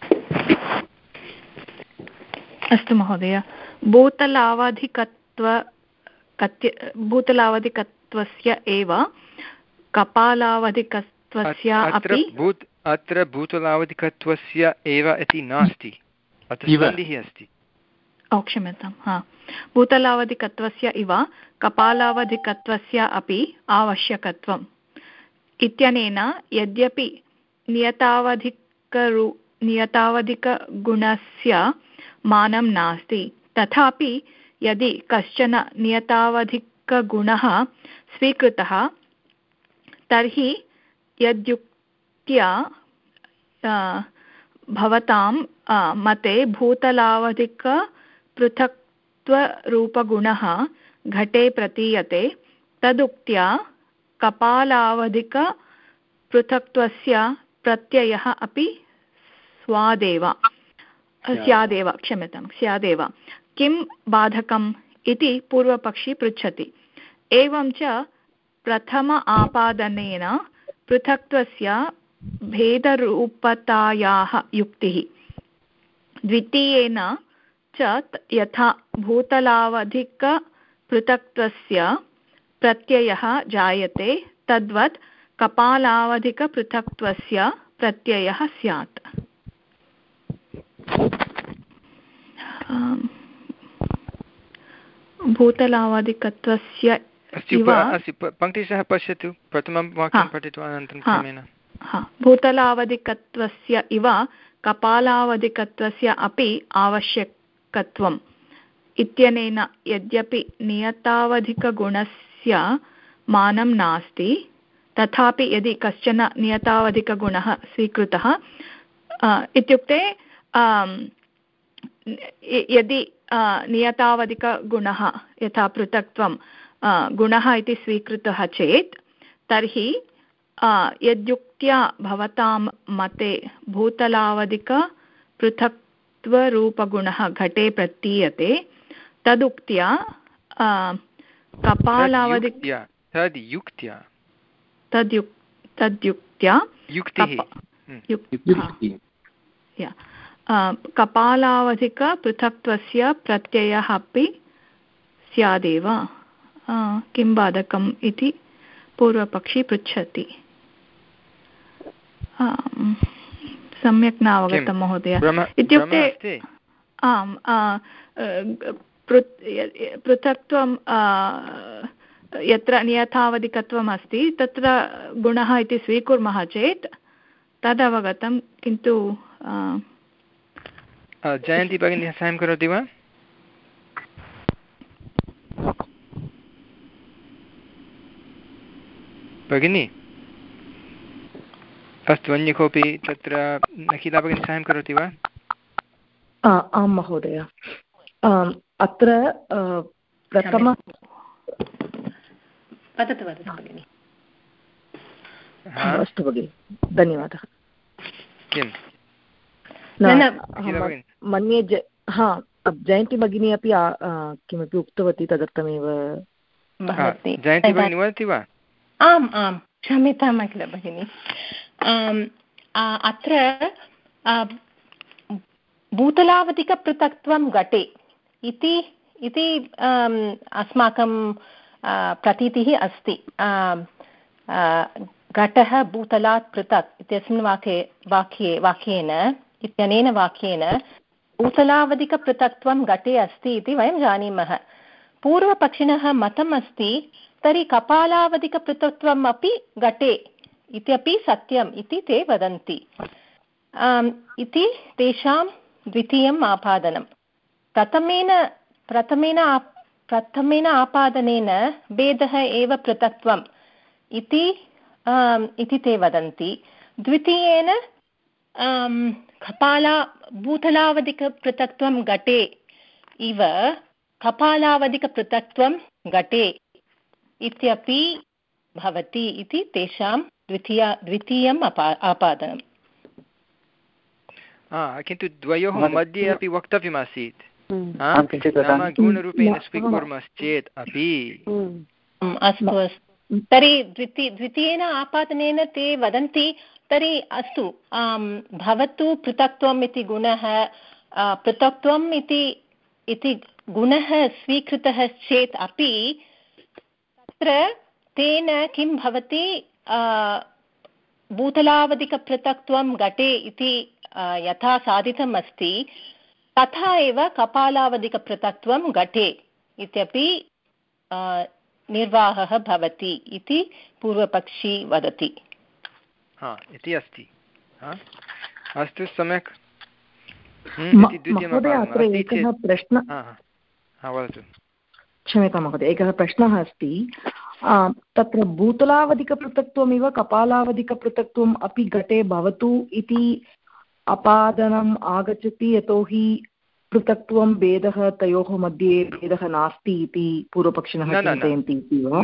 [SPEAKER 4] अस्तु महोदय। भूतलावधिकत्व कत्य भूतलावधिकत्वस्य एव कपालावधिकत्वस्य अपि
[SPEAKER 1] अत्र भूतलावधिकत्वस्य एव इति नास्ति, अत्र सन्धिः अस्ति।
[SPEAKER 4] ओ क्षम्यतां, हा। भूतलावधिकत्वस्य इव कपालावधिकत्वस्य अपि आवश्यकत्वम् इत्यनेन यद्यपि नियतावधिकरु नियतावधिकगुणस्य मानं नास्ति, तथापि यदि कश्चन नियतावधिकगुणः स्वीकृतः तर्हि यद्युक्त्या भवतां मते भूतलावधिकपृथक्त्वरूपगुणः घटे प्रतीयते, तदुक्त्या कपालावधिकपृथक्त्वस्य प्रत्ययः अपि स्वादेव स्यादेव क्षम्यतां स्यादेव किं बाधकम् इति पूर्वपक्षी पृच्छति। एवं च प्रथम आपादनेन पृथक्त्वस्य भेदरूपतायाः युक्तिः, द्वितीयेन च यथा भूतलावधिक
[SPEAKER 6] पृथक्त्वस्य प्रत्ययः जायते तद्वत् कपालावधिकपृथक्त्वस्य प्रत्ययः स्यात्। भूतलावधिकत्वस्य
[SPEAKER 1] पङ्क्तिशः पश्यतु प्रथमं वाक्यं पठित्वा अनन्तरं क्रमेण।
[SPEAKER 6] भूतलावधिकत्वस्य इव कपालावधिकत्वस्य अपि आवश्यकत्वम् इत्यनेन यद्यपि नियतावधिकगुणस्य मानं नास्ति तथापि यदि कश्चन नियतावधिकगुणः स्वीकृतः इत्युक्ते यदि नियतावधिकगुणः यथा पृथक्त्वं गुणः इति स्वीकृतः चेत् तर्हि यद्युक्त्या भवतां मते भूतलावधिकपृथक्त्वरूपगुणः घटे प्रतीयते तदुक्त्या कपालावधिक
[SPEAKER 1] तद्युक्त्या
[SPEAKER 6] तद्युक् तद्युक्त्या कपालावधिकपृथक्त्वस्य प्रत्ययः अपि स्यादेव किं बाधकम् इति पूर्वपक्षी पृच्छति। सम्यक् न अवगतं महोदय। इत्युक्ते आम् पृथक्त्वं यत्र नियतावधिकत्वम् अस्ति तत्र गुणः इति स्वीकुर्मः चेत् तदवगतं किन्तु
[SPEAKER 1] जयन्ती भगिनी साहाय्यं करोति वा? भगिनी अस्तु अन्य कोऽपि तत्र अखिला भगिनी साहाय्यं करोति वा?
[SPEAKER 7] आं महोदय अत्र प्रथम
[SPEAKER 8] वदतु वदतु भगिनि।
[SPEAKER 7] अस्तु भगिनि धन्यवादः।
[SPEAKER 1] किं
[SPEAKER 7] मन्ये ज हा जयन्ती भगिनी अपि किमपि उक्तवती तदर्थमेव।
[SPEAKER 1] जयन्ती भगिनी वदति वा?
[SPEAKER 8] आम् आम् क्षम्यताम् अखिल भगिनि। अत्र भूतलावधिकपृथक्त्वं घटे इति इति अस्माकं प्रतीतिः अस्ति। घटः भूतलात् पृथक् इत्यस्मिन् वाक्ये वाक्ये वाक्येन इत्यनेन वाक्येन भूतलावधिकपृथक्त्वं घटे अस्ति इति वयं जानीमः। पूर्वपक्षिणः मतम् अस्ति तर्हि कपालावधिकपृथक्त्वम् अपि घटे इत्यपि सत्यम् इति ते वदन्ति इति तेषां द्वितीयम् आपादनं। प्रथमेन प्रथमेन प्रथमेन आपादनेन भेदः एव पृथक्त्वम् इति इति ते वदन्ति। द्वितीयेन कपाला भूतलावधिकपृथक्त्वं घटे इव कपालावधिकपृथक्त्वं घटे इत्यपि भवति इति तेषां द्वितीया द्वितीयम् अपा आपादनम्।
[SPEAKER 1] किन्तु द्वयोः मध्ये अपि वक्तव्यमासीत् नाम गुणरूपेण स्वीकुर्मश्चेत् अपि।
[SPEAKER 8] अस्तु अस्तु तर्हि द्वितीय द्वितीयेन आपादनेन ते वदन्ति तर्हि अस्तु भवतु पृथक्त्वम् इति गुणः पृथक्त्वम् इति इति गुणः स्वीकृतः चेत् अपि तत्र तेन किं भवति भूतलावधिकपृथक्त्वं घटे इति यथा साधितम् अस्ति तथा एव कपालावधिकपृथक्त्वं घटे इत्यपि निर्वाहः भवति इति पूर्वपक्षी वदति।
[SPEAKER 1] हा इति अस्ति। अस्तु सम्यक्।
[SPEAKER 7] महोदय अत्र एकः प्रश्नः
[SPEAKER 1] वदतु।
[SPEAKER 7] क्षम्यतां महोदय एकः प्रश्नः अस्ति। तत्र भूतलावधिकपृथक्त्वमिव कपालावधिकपृथक्त्वम् अपि घटे भवतु इति अपादनम् आगच्छति यतोहि पृथक्त्वं भेदः तयोः मध्ये भेदः नास्ति इति पूर्वपक्षिणः चिन्तयन्ति इति वा?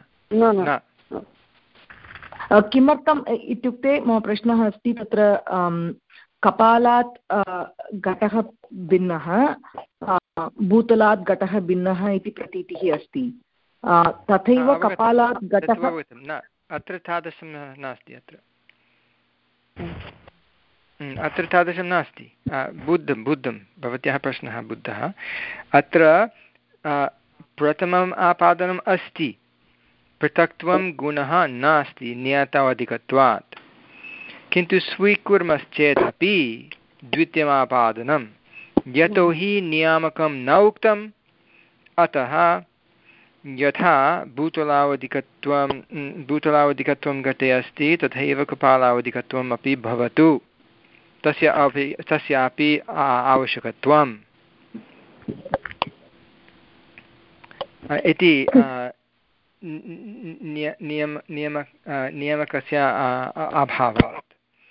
[SPEAKER 7] किमर्थम् इत्युक्ते मम प्रश्नः अस्ति तत्र कपालात् घटः भिन्नः भूतलात् घटः भिन्नः इति प्रतीतिः अस्ति। तथैव कपालात् घटः
[SPEAKER 1] अत्र तादृशं नास्ति। अत्र अत्र तादृशं नास्ति। बुद्धं बुद्धं भवत्याः प्रश्नः बुद्धः। अत्र प्रथमम् आपादनम् अस्ति, पृथक्त्वं गुणः नास्ति नियतावधिकत्वात्, किन्तु स्वीकुर्मश्चेदपि द्वितीयमापादनं यतोहि नियामकं न उक्तम्, अतः यथा भूतलावधिकत्वं भूतलावधिकत्वं घटे अस्ति तथैव कपालावधिकत्वम् अपि भवतु, तस्य अपि तस्यापि आवश्यकत्वम् इति नियम नियम नियामकस्य अभावात्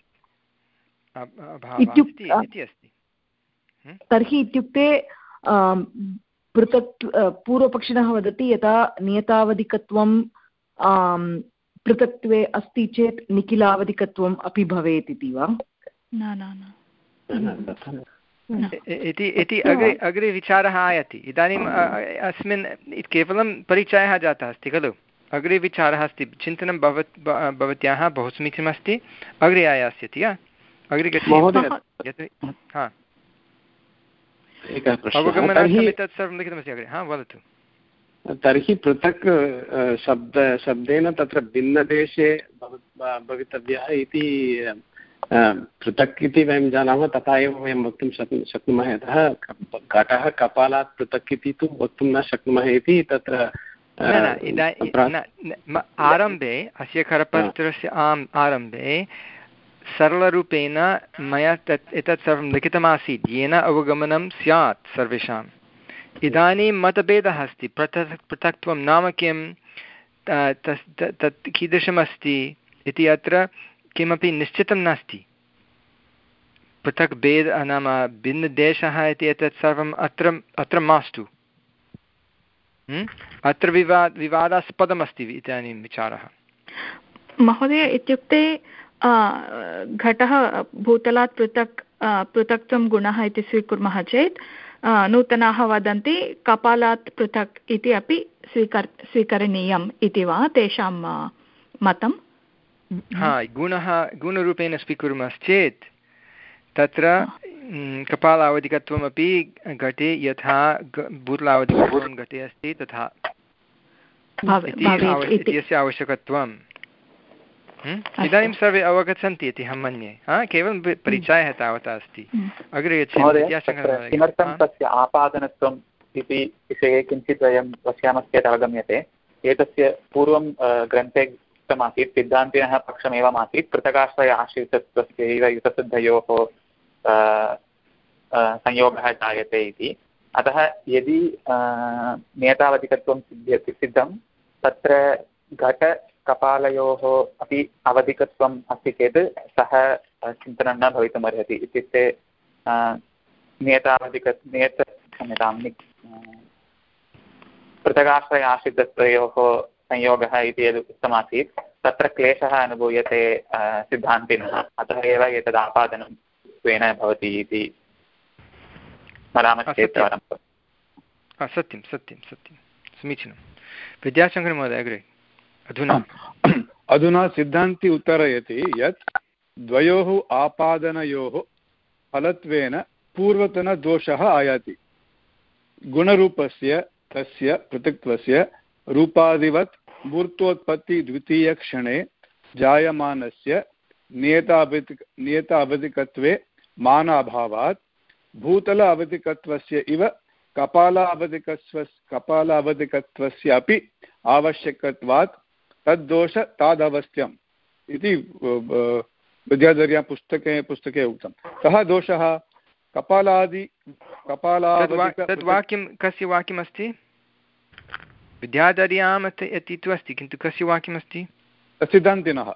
[SPEAKER 1] इति अस्ति।
[SPEAKER 7] तर्हि इत्युक्ते पृथक् पूर्वपक्षिणः वदति यथा नियतावधिकत्वं पृथक्त्वे अस्ति चेत् निखिलावधिकत्वम् अपि भवेत् इति वा?
[SPEAKER 6] न न
[SPEAKER 1] इति इति अग्रे अग्रे विचारः आयाति। इदानीम् अस्मिन् केवलं परिचयः जातः अस्ति खलु, अग्रे विचारः अस्ति, चिन्तनं भवत् भवत्याः बहु समीचीनमस्ति, अग्रे आयास्यति। अग्रे गच्छति। हा अवगमनार्थम् एतत् सर्वं लिखितमस्ति अग्रे। हा वदतु।
[SPEAKER 5] तर्हि पृथक् शब्द शब्देन तत्र भिन्नदेशे भवितव्यः इति पृथक् इति वयं जानामः, तथा एव वयं वक्तुं शक्नु शक्नुमः यतः घटः कपालात् पृथक् इति तु वक्तुं न शक्नुमः इति तत्र
[SPEAKER 1] आरम्भे अस्य करपत्रस्य आम् आरम्भे सरलरूपेण मया तत् एतत् सर्वं लिखितमासीत् येन अवगमनं स्यात् सर्वेषाम्। इदानीं मतभेदः अस्ति, पृथक् पृथक्त्वं नाम किं, तत् कीदृशमस्ति इति अत्र किमपि निश्चितं नास्ति। पृथक् भेद नाम भिन्नदेशः इति एतत् सर्वम् अत्र अत्र मास्तु। अत्र विवाद विवादास्पदमस्ति इदानीं विचारः।
[SPEAKER 6] महोदय, इत्युक्ते घटः भूतलात् पृथक् पृथक्त्वं गुणः इति स्वीकुर्मः चेत् नूतनाः वदन्ति कपालात् पृथक् इति अपि स्वीकर् स्वीकरणीयम् इति वा तेषां मतं?
[SPEAKER 1] हा, गुणः गुणरूपेण स्वीकुर्मश्चेत् तत्र कपालावधिकत्वमपि घटे यथा भूतलावधिकत्वं घटे अस्ति तथा इत्यस्य आवश्यकत्वम्। इदानीं सर्वे अवगच्छन्ति इति अहं मन्ये। हा, केवलं परिचयः तावता अस्ति। अग्रे
[SPEAKER 3] किमर्थं तस्य आपादनत्वम् इति विषये किञ्चित् वयं पश्यामश्चेत् अवगम्यते। एतस्य पूर्वं ग्रन्थे उक्तमासीत् सिद्धान्तिनः पक्षमेवमासीत् पृथगाश्रय आश्रितत्वस्यैव युतसिद्धयोः संयोगः जायते इति। अतः यदि नियतावधिकत्वं सिद्ध्यति सिद्धं तत्र घटकपालयोः अपि अवधिकत्वम् अस्ति चेत् सः चिन्तनं न भवितुमर्हति। इत्युक्ते नियतावधिक नियत क्षम्यतां पृथगाश्रय आश्रितत्वयोः संयोगः इति यद् उक्तमासीत् तत्र क्लेशः अनुभूयते सिद्धान्तिनः, अतः एव एतद् आपादनं स्वेन भवति इति वदामश्चेत्
[SPEAKER 1] सत्यं सत्यं सत्यं समीचीनं। विद्याशङ्करमहोदय अग्रे। अधुना
[SPEAKER 9] अधुना सिद्धान्ति उत्तरयति यत् द्वयोः आपादनयोः फलत्वेन पूर्वतनदोषः आयाति। गुणरूपस्य तस्य पृथक्त्वस्य रूपादिवत् मूर्तोत्पत्तिद्वितीयक्षणे जायमानस्य नियतावधिक नियतावधिकत्वे मानाभावात् भूतल अवधिकत्वस्य इव कपालावधिकत्व कपालावधिकत्वस्य अपि आवश्यकत्वात् तद्दोष तादवस्थ्यम् इति विद्याधर्या पुस्तके पुस्तके उक्तं। कः दोषः? कपालादि कपालावधिक
[SPEAKER 1] तद् वाक्यं कस्य वाक्यमस्ति? विद्याधर्याम् इति तु अस्ति, किन्तु कस्य वाक्यमस्ति?
[SPEAKER 9] सिद्धान्तिनः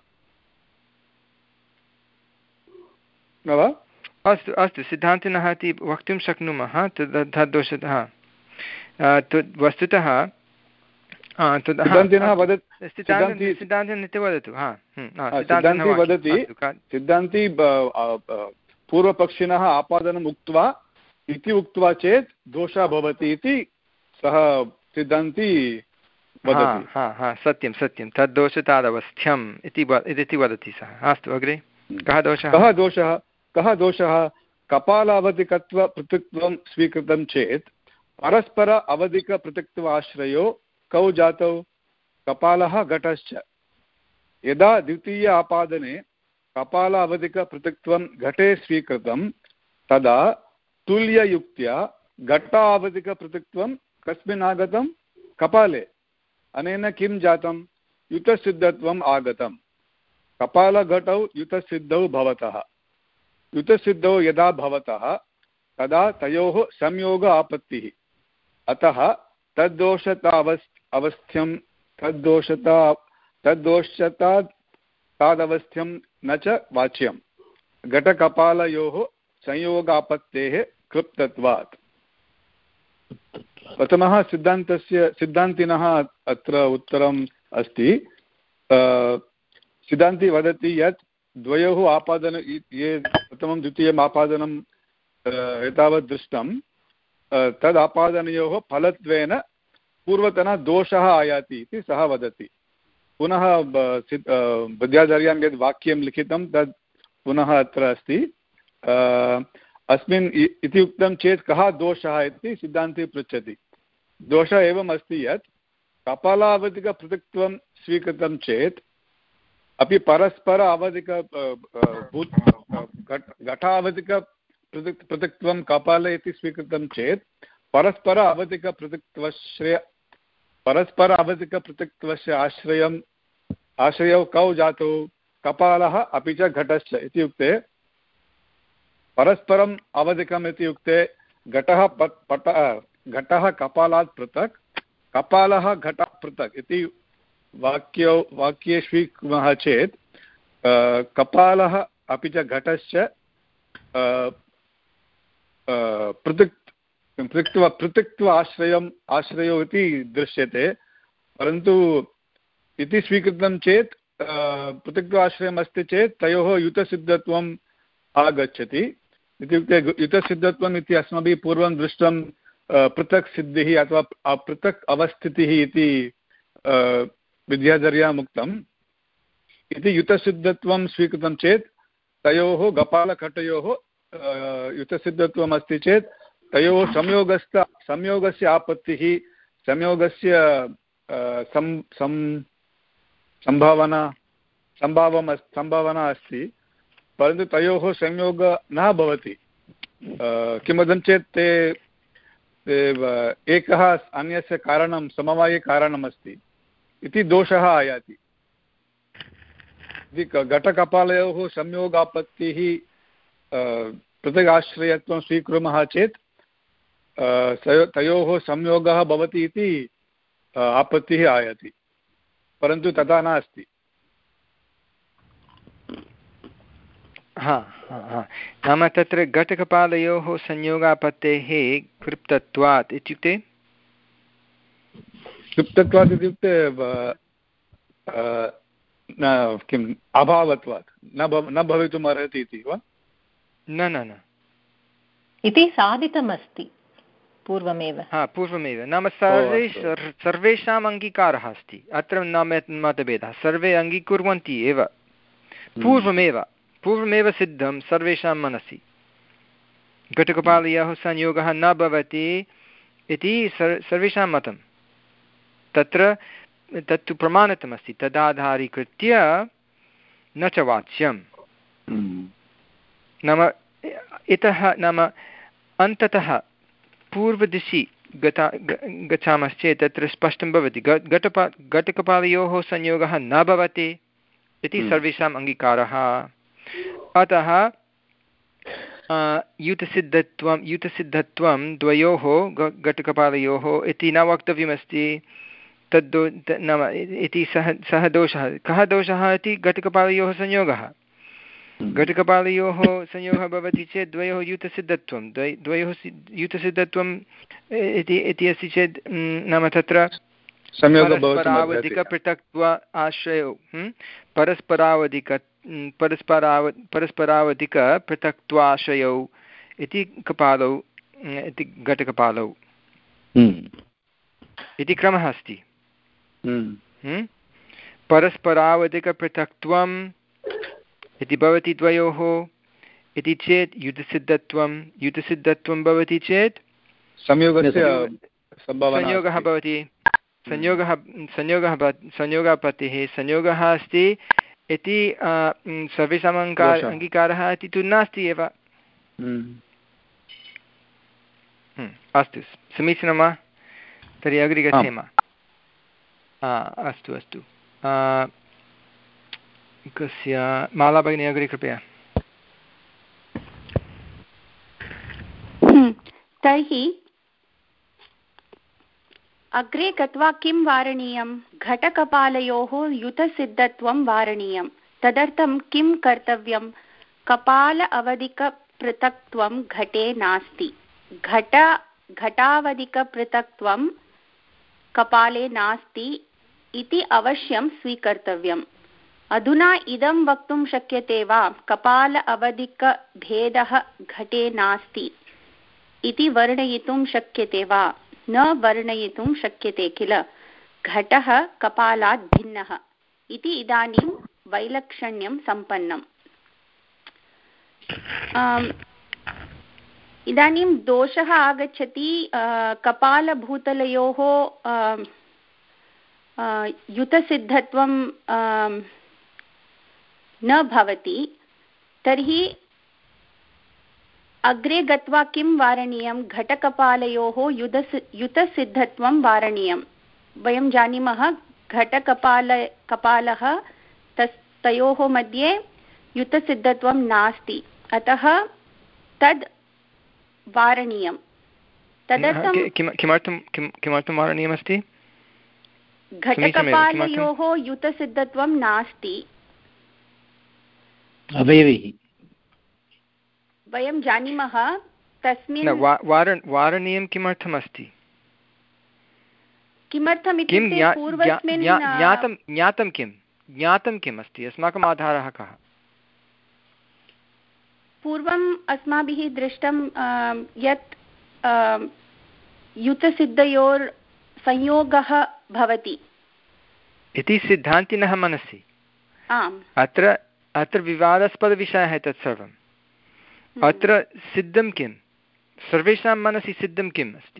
[SPEAKER 9] न वा?
[SPEAKER 1] अस्तु अस्तु, सिद्धान्तिनः इति वक्तुं शक्नुमः। तद्दोषतः वस्तुतः
[SPEAKER 9] सिद्धान्तिनः वदति
[SPEAKER 1] सिद्धान्तिः वदतु। हा,
[SPEAKER 9] सिद्धान्ति वदति सिद्धान्ति पूर्वपक्षिणः आपादनम् उक्त्वा इति उक्त्वा चेत् दोषः भवति इति सः सिद्धान्ति वदति।
[SPEAKER 1] हा हा सत्यं सत्यं, तद्दोषतादवस्थ्यम् इति वदति सः। अस्तु अग्रे। कः दोषः?
[SPEAKER 9] कः दोषः कः दोषः? कपालावधिकत्व पृथक्त्वं स्वीकृतं चेत् परस्पर अवधिकपृथक्त्वाश्रयो कौ जातौ कपालः घटश्च। यदा द्वितीय आपादने कपाल अवधिकपृथक्त्वं घटे स्वीकृतं तदा तुल्ययुक्त्या घटावधिकपृथक्त्वं कस्मिन् आगतं कपाले। अनेन किं जातं युतसिद्धत्वम् आगतं। कपालघटौ युतसिद्धौ भवतः। युतसिद्धौ यदा भवतः तदा तयोः संयोग आपत्तिः। अतः तद्दोषतावस् अवस्थ्यं तद्दोषता तद्दोषता तादवस्थ्यं न च वाच्यं घटकपालयोः संयोगापत्तेः क्लृप्तत्वात्। प्रथमः सिद्धान्तस्य सिद्धान्तिनः अत्र उत्तरम् अस्ति। सिद्धान्ती वदति यत् द्वयोः आपादन ये प्रथमं द्वितीयम् आपादनं एतावत् दृष्टं तद् आपादनयोः फलत्वेन पूर्वतनः दोषः आयाति इति सः वदति। पुनः विद्याधर्यां यद् वाक्यं लिखितं तद् पुनः अत्र अस्ति। अस्मिन् इति उक्तं चेत् कः दोषः इति सिद्धान्ती पृच्छति। दोषः एवम् अस्ति यत् कपालावधिकपृथक्त्वं स्वीकृतं चेत् अपि परस्पर अवधिक घटावधिक पृथक् पृथक्त्वं कपाले इति स्वीकृतं चेत् परस्पर अवधिकपृथक्त्वस्य परस्पर अवधिकपृथक्त्वस्य आश्रयम् आश्रयौ कौ जातौ कपालः अपि च घटश्च इत्युक्ते परस्परम् अवधिकम् इत्युक्ते घटः पट घटः कपालात् पृथक् कपालः घटात् पृथक् इति वाक्यौ वाक्ये स्वीकुर्मः चेत् कपालः अपि च घटश्च पृथक् पृथक्त्व पृथक्त्व आश्रयम् आश्रयो इति दृश्यते। परन्तु इति स्वीकृतं चेत् पृथक्त्व आश्रयम् अस्ति चेत् तयोः युतसिद्धत्वम् आगच्छति। इत्युक्ते युतसिद्धत्वम् इति अस्माभिः पूर्वं दृष्टं पृथक् सिद्धिः अथवा पृथक् अवस्थितिः इति विद्याधर्याम् उक्तम्। इति युतसिद्धत्वं स्वीकृतं चेत् तयोः कपालघटयोः युतसिद्धत्वम् अस्ति चेत् तयोः संयोगस्थ संयोगस्य आपत्तिः संयोगस्य सम्भावना सम्भावम् सम्भावना अस्ति। परन्तु तयोः संयोगः न भवति। किमर्थं चेत् ते एकः अन्यस्य कारणं समवायिकारणम् अस्ति इति दोषः आयाति। घटकपालयोः संयोगापत्तिः पृथक् आश्रयत्वं स्वीकुर्मः चेत् तयोः संयोगः भवति इति आपत्तिः आयाति। परन्तु तथा नास्ति।
[SPEAKER 1] हा हा नाम तत्र घटकपालयोः संयोगापत्तेः कृप्तत्वात् इत्युक्ते
[SPEAKER 9] कृप्तत्वात् इत्युक्ते किम् अभावत्वात् न भव न भवितुम् अर्हति इति वा?
[SPEAKER 1] न न न
[SPEAKER 8] इति साधितमस्ति पूर्वमेव।
[SPEAKER 1] हा पूर्वमेव नाम सर्वे सर्वेषाम् अङ्गीकारः अस्ति। अत्र न मतभेदः। सर्वे अङ्गीकुर्वन्ति एव पूर्वमेव पूर्वमेव सिद्धं सर्वेषां मनसि। घटकपालयोः संयोगः न भवति इति सर्वेषां मतं। तत्र तत्तु प्रमाणितमस्ति। तदाधारीकृत्य न च वाच्यं। नाम इतः नाम अन्ततः पूर्वदिशि गता गच्छामश्चेत् तत्र स्पष्टं भवति घटपा घटकपालयोः संयोगः न भवति इति सर्वेषाम् अङ्गीकारः। अतः युतसिद्धत्वं युतसिद्धत्वं द्वयोः घटकपालयोः इति न वक्तव्यमस्ति। तद्दो नाम इति सः सः दोषः। कः दोषः इति घटकपालयोः संयोगः। घटकपालयोः संयोगः भवति चेत् द्वयोः युतसिद्धत्वं द्वय द्वयोः युतसिद्धत्वं इति इति अस्ति चेत् नाम तत्र परस्परावधिकपृथक्त्व आश्रयो परस्परावधिक परस्पराव परस्परावधिकपृथक्त्वाश्रयौ इति कपालौ इति घटकपालौ इति क्रमः अस्ति। परस्परावधिकपृथक्त्वम् इति भवति द्वयोः इति चेत् युतसिद्धत्वं युतसिद्धत्वं भवति चेत्
[SPEAKER 9] संयोगस्य सम्भावना
[SPEAKER 1] संयोगः भवति संयोगः संयोगः संयोगपतिः संयोगः अस्ति इति सर्वेषाम् अङ्गार अङ्गीकारः इति तु नास्ति एव। अस्तु समीचीनं वा? तर्हि अग्रे गच्छेम। अस्तु अस्तु कस्य माला भगिनी अग्रे कृपया।
[SPEAKER 10] तर्हि अग्रे गत्वा किं वारणीयं? घटकपालयोः युतसिद्धत्वं वारणीयं। तदर्थं किं कर्तव्यं? कपाल अवधिकपृथक्त्वं घटे नास्ति। घट घटावधिकपृथक्त्वं कपाले नास्ति इति अवश्यं स्वीकर्तव्यम्। अधुना इदं वक्तुं शक्यते वा कपाल अवधिकभेदः घटे नास्ति इति वर्णयितुं शक्यते वा? न वर्णयितुं शक्यते किल। घटः कपालात् भिन्नः इति इदानीं वैलक्षण्यं सम्पन्नम्। इदानीं दोषः आगच्छति कपालभूतलयोः युतसिद्धत्वं न भवति। तर्हि अग्रे गत्वा किं वारणीयं? घटकपालयोः युतसि युतसिद्धत्वं वारणीयं। वयं जानीमः घटकपाल कपालः तस् तयोः मध्ये युतसिद्धत्वं नास्ति, अतः तद् वारणीयं। तदर्थं
[SPEAKER 1] किमर्थं किमर्थं वारणीयमस्ति?
[SPEAKER 10] घटकपालयोः युतसिद्धत्वं नास्ति।
[SPEAKER 5] अवयवैः
[SPEAKER 10] वयं जानीमः तस्मिन्
[SPEAKER 1] वारणीयं किमर्थमस्ति?
[SPEAKER 10] किमर्थम् इत्युक्ते पूर्वस्मिन्
[SPEAKER 1] ज्ञातं ज्ञातं किं ज्ञातं किम् अस्ति? अस्माकम् आधारः कः?
[SPEAKER 10] पूर्वम् अस्माभिः दृष्टं यत् युतसिद्धयोर् संयोगः भवति
[SPEAKER 1] इति सिद्धान्तिनः मनसि।
[SPEAKER 10] आम्,
[SPEAKER 1] अत्र अत्र विवादास्पदविषयः तत्सर्वम्। अत्र सिद्धं किं? सर्वेषां मनसि सिद्धं किम् अस्ति?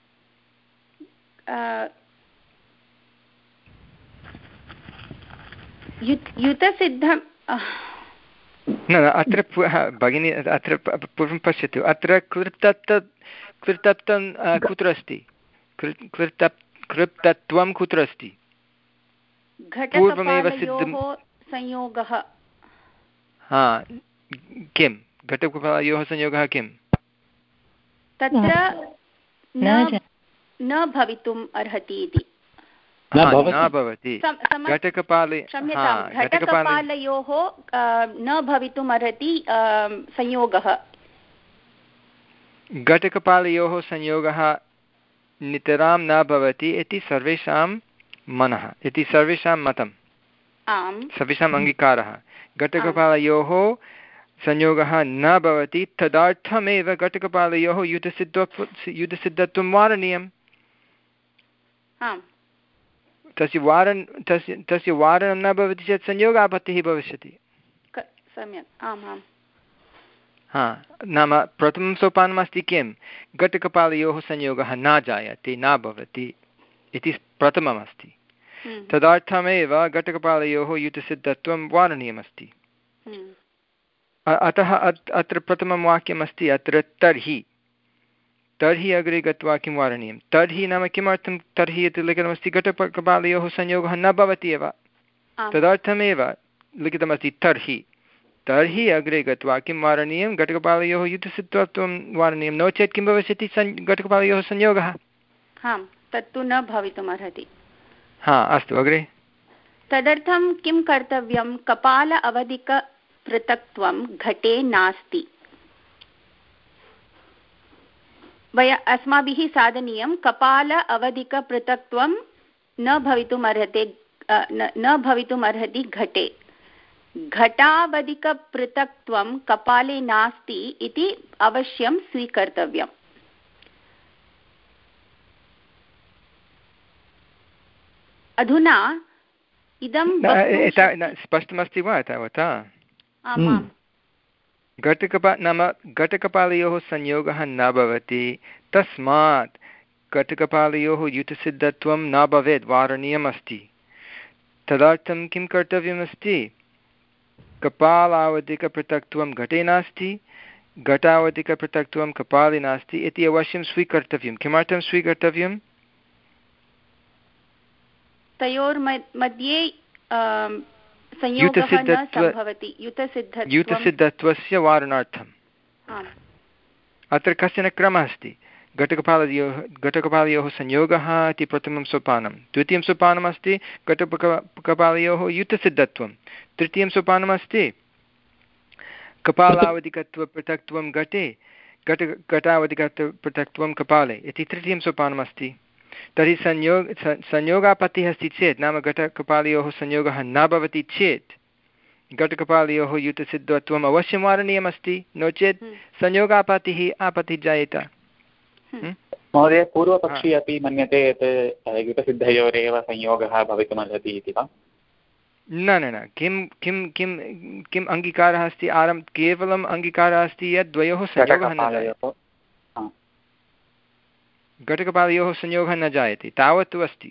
[SPEAKER 10] युतसिद्धं
[SPEAKER 1] न अत्र भगिनी अत्र पूर्वं पश्यतु। अत्र कृतत्त कृतत्वं कुत्र अस्ति? कृतत् कृतत्वं कुत्र अस्ति? पूर्वमेव सिद्धं
[SPEAKER 10] संयोगः।
[SPEAKER 1] हा, किं घटकपालयोः संयोगः किं?
[SPEAKER 10] तत्र न न भवितुम् अर्हति इति।
[SPEAKER 1] न भवति। घटकपाले
[SPEAKER 10] घटकपालयोः न भवितुम् अर्हति संयोगः।
[SPEAKER 1] घटकपालयोः संयोगः नितरां न भवति इति सर्वेषां मनः, इति सर्वेषां मतम्, सर्वेषाम् अङ्गीकारः। घटकपालयोः संयोगः न भवति, तदर्थमेव घटकपालयोः युतसिद्धत्वं युतसिद्धत्वं वारणीयम्। तस्य वारण तस्य तस्य वारणं न भवति चेत् संयोगापत्तिः भविष्यति।
[SPEAKER 10] सम्यक्, आम् आम्।
[SPEAKER 1] हा, नाम प्रथमं सोपानमस्ति किं? घटकपालयोः संयोगः न जायते, न भवति इति प्रथममस्ति। तदर्थमेव घटकपालयोः युतसिद्धत्वं वारणीयमस्ति। अतः अत्र प्रथमं वाक्यमस्ति अत्र तर्हि। तर्हि अग्रे गत्वा किं वारणीयं? तर्हि नाम किमर्थं तर्हि इति लिखितमस्ति? घटकपालयोः संयोगः न भवति एव, तदर्थमेव लिखितमस्ति तर्हि। तर्हि अग्रे गत्वा किं वारणीयं? घटकपालयोः युतसिद्धत्वं वारणीयं, नो चेत् किं भविष्यति? घटकपालयोः संयोगः
[SPEAKER 10] तत्तु न भवितुमर्हति।
[SPEAKER 1] हा, अस्तु अग्रे।
[SPEAKER 10] तदर्थं किं कर्तव्यं? कपाल अवधिकपृथक्त्वं घटे नास्ति। वय अस्माभिः साधनीयं कपाल अवधिकपृथक्त्वं न भवितुमर्हति न भवितुमर्हति घटे। घटावधिकपृथक्त्वं कपाले नास्ति इति अवश्यं स्वीकर्तव्यम्। अधुना इदं
[SPEAKER 1] स्पष्टमस्ति वा तावता? घटकपा नाम घटकपालयोः संयोगः न भवति, तस्मात् घटकपालयोः युतसिद्धत्वं न भवेत्, वारणीयम् अस्ति। तदर्थं किं कर्तव्यमस्ति? कपालावधिकपृथक्त्वं घटे नास्ति, घटावधिकपृथक्त्वं कपाले नास्ति इति अवश्यं स्वीकर्तव्यं। किमर्थं स्वीकर्तव्यं?
[SPEAKER 10] तयोर्मध्ये
[SPEAKER 1] युतसिद्धत्वस्य वारणार्थम् अत्र कश्चन क्रमः अस्ति। घटकपालयोः घटकपालयोः संयोगः इति प्रथमं सोपानं, द्वितीयं सोपानमस्ति घटकपालयोः युतसिद्धत्वं, तृतीयं सोपानमस्ति कपालावधिकत्वपृथक्त्वं घटे घट घटावधिकत्वपृथक्त्वं कपाले इति तृतीयं सोपानमस्ति। तर्हि संयोग संयोगापत्तिः अस्ति चेत्, नाम घटकपालयोः संयोगः न भवति चेत् घटकपालयोः युतसिद्धत्वम् अवश्यं वारणीयमस्ति, नो चेत् संयोगापत्तिः आपत्तिः जायेत।
[SPEAKER 3] महोदय, पूर्वपक्षी अपि मन्यते यत् युतसिद्धयोरेव संयोगः भवितुमर्हति इति वा?
[SPEAKER 1] न न न किं किं किं किम् अङ्गीकारः अस्ति? आरम् केवलम् अङ्गीकारः अस्ति यत् द्वयोः संयोगः न जायते, घटकपालयोः संयोगः न जायते, तावत्तु अस्ति।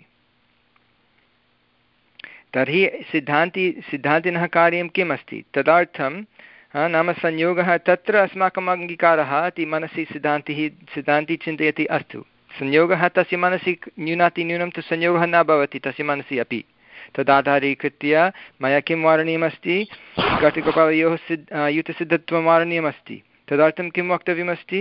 [SPEAKER 1] तर्हि सिद्धान्ति सिद्धान्तिनः कार्यं किम् अस्ति? तदर्थं नाम संयोगः तत्र अस्माकम् अङ्गीकारः इति मनसि सिद्धान्तिः सिद्धान्ती चिन्तयति, अस्तु संयोगः तस्य मनसि न्यूनातिन्यूनं तु संयोगः न भवति तस्य मनसि अपि, तदाधारीकृत्य मया किं वारणीयमस्ति? घटकपालयोः सिद्ध युतसिद्धत्वं वारणीयमस्ति। तदर्थं किं वक्तव्यमस्ति?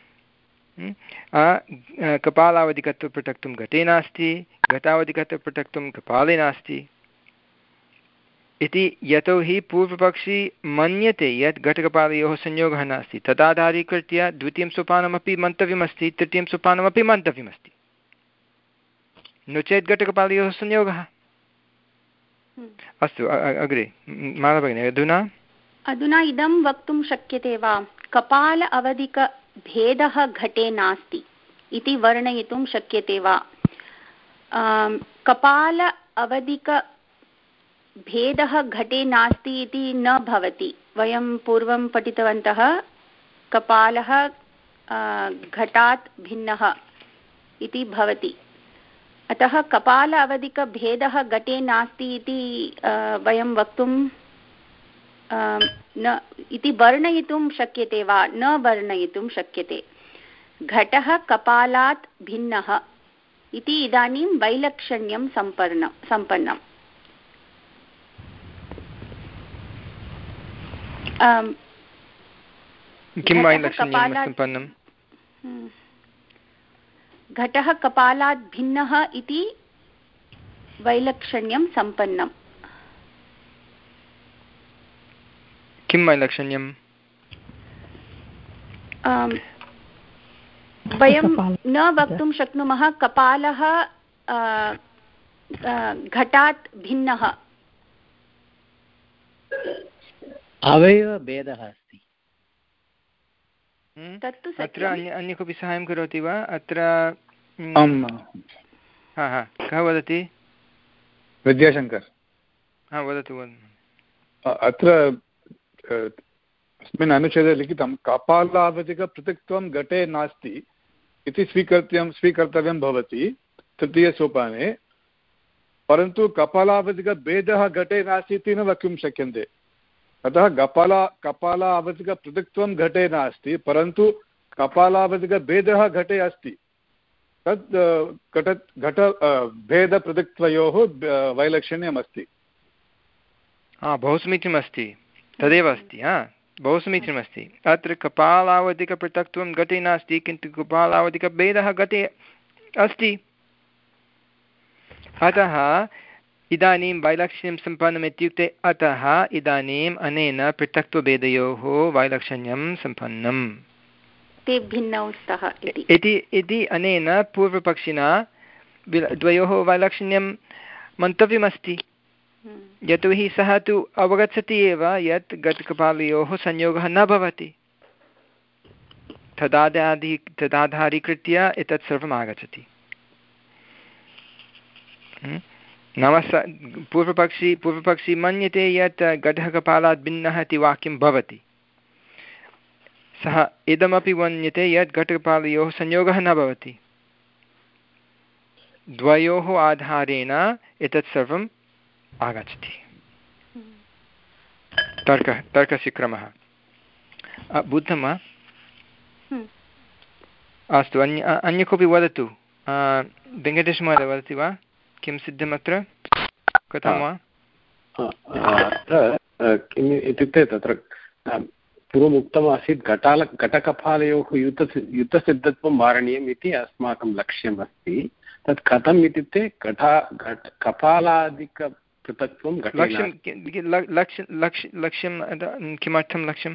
[SPEAKER 1] कपालावधिकत्वपृथक्त्वं घटे नास्ति, घटावधिकत्वपृथक्त्वं कपाले नास्ति इति, यतोहि पूर्वपक्षी मन्यते यत् घटकपालयोः संयोगः नास्ति। तदाधारीकृत्य द्वितीयं सोपानमपि मन्तव्यमस्ति, तृतीयं सोपानमपि मन्तव्यमस्ति, नो चेत् घटकपालयोः संयोगः। अस्तु अग्रे माला भगिनी, अधुना
[SPEAKER 10] अधुना इदं वक्तुं शक्यते वा कपाल अवधिकभेदः घटे नास्ति इति वर्णयितुं शक्यते वा? कपाल अवधिक भेदः घटे नास्ति इति न भवति। वयं पूर्वं पठितवन्तः कपालः घटात् भिन्नः इति भवति, अतः कपाल अवधिकभेदः घटे नास्ति इति वयं वक्तुं न इति वर्णयितुं शक्यते वा? न वर्णयितुं शक्यते। घटः कपालात् भिन्नः इति इदानीं वैलक्षण्यं सम्पन्नं सम्पन्नम्।
[SPEAKER 1] किं वैलक्षण्यं सम्पन्नं?
[SPEAKER 10] घटः कपालात् भिन्नः इति वैलक्षण्यं सम्पन्नम्।
[SPEAKER 1] किं वैलक्षण्यं?
[SPEAKER 10] वयं न वक्तुं शक्नुमः कपालः घटात् भिन्नः,
[SPEAKER 5] अवयवभेदः अस्ति।
[SPEAKER 10] तत्तु
[SPEAKER 1] अत्र अन्य अन्य कोऽपि साहाय्यं करोति वा? अत्र हा हा कः वदति?
[SPEAKER 9] विद्याशङ्कर्।
[SPEAKER 1] हा वदतु वदतु।
[SPEAKER 9] अत्र अस्मिन् अनुच्छेदे लिखितं कपालावधिकपृथक्त्वं घटे नास्ति इति स्वीकर्तव्यं स्वीकर्तव्यं भवति तृतीयसोपाने, परन्तु कपालावधिकभेदः घटे नास्ति इति न वक्तुं शक्यन्ते। अतः कपाला कपालावधिकपृथक्त्वं घटे नास्ति, परन्तु कपालावधिकभेदः घटे अस्ति। तत् घट घट भेदपृथक्त्वयोः वैलक्षण्यमस्ति।
[SPEAKER 1] हा, बहु समीचीनमस्ति, तदेव अस्ति। हा, बहु समीचीनमस्ति। अत्र कपालावधिकपृथक्त्वं घटे नास्ति, किन्तु कपालावधिकभेदः घटे अस्ति। अतः इदानीं वैलक्षण्यं सम्पन्नम् इत्युक्ते अतः इदानीम् अनेन पृथक्त्वभेदयोः वैलक्षण्यं सम्पन्नम्
[SPEAKER 10] ते भिन्नौ स्तः
[SPEAKER 1] इति इति अनेन पूर्वपक्षिणा द्वयोः वैलक्षण्यं मन्तव्यमस्ति। यतोहि सः तु अवगच्छति एव यत् घटकपालयोः संयोगः न भवति, तदाधारी तदाधारीकृत्य एतत् सर्वम् आगच्छति। नाम स पूर्वपक्षी पूर्वपक्षी मन्यते यत् घटः कपालात् भिन्नः इति वाक्यं भवति, सः इदमपि मन्यते यत् घटकपालयोः संयोगः न भवति। द्वयोः आधारेण एतत् सर्वम् आगच्छति। तर्कः तर्कस्य क्रमः बुद्धं वा? अस्तु, अन्य अन्य कोऽपि वदतु। वेङ्कटेशमहोदय वदति वा? किं सिद्धमत्र? कथं वा?
[SPEAKER 5] किम् इत्युक्ते तत्र पूर्वम् उक्तमासीत् घटाल घटकपालयोः युत युतसिद्धत्वं वारणीयम् इति अस्माकं लक्ष्यम् अस्ति। तत् कथम् इत्युक्ते घटा घट कपालादिकपृथक्त्वं
[SPEAKER 1] लक्ष्यं लक्ष्यं किमर्थं लक्ष्यं?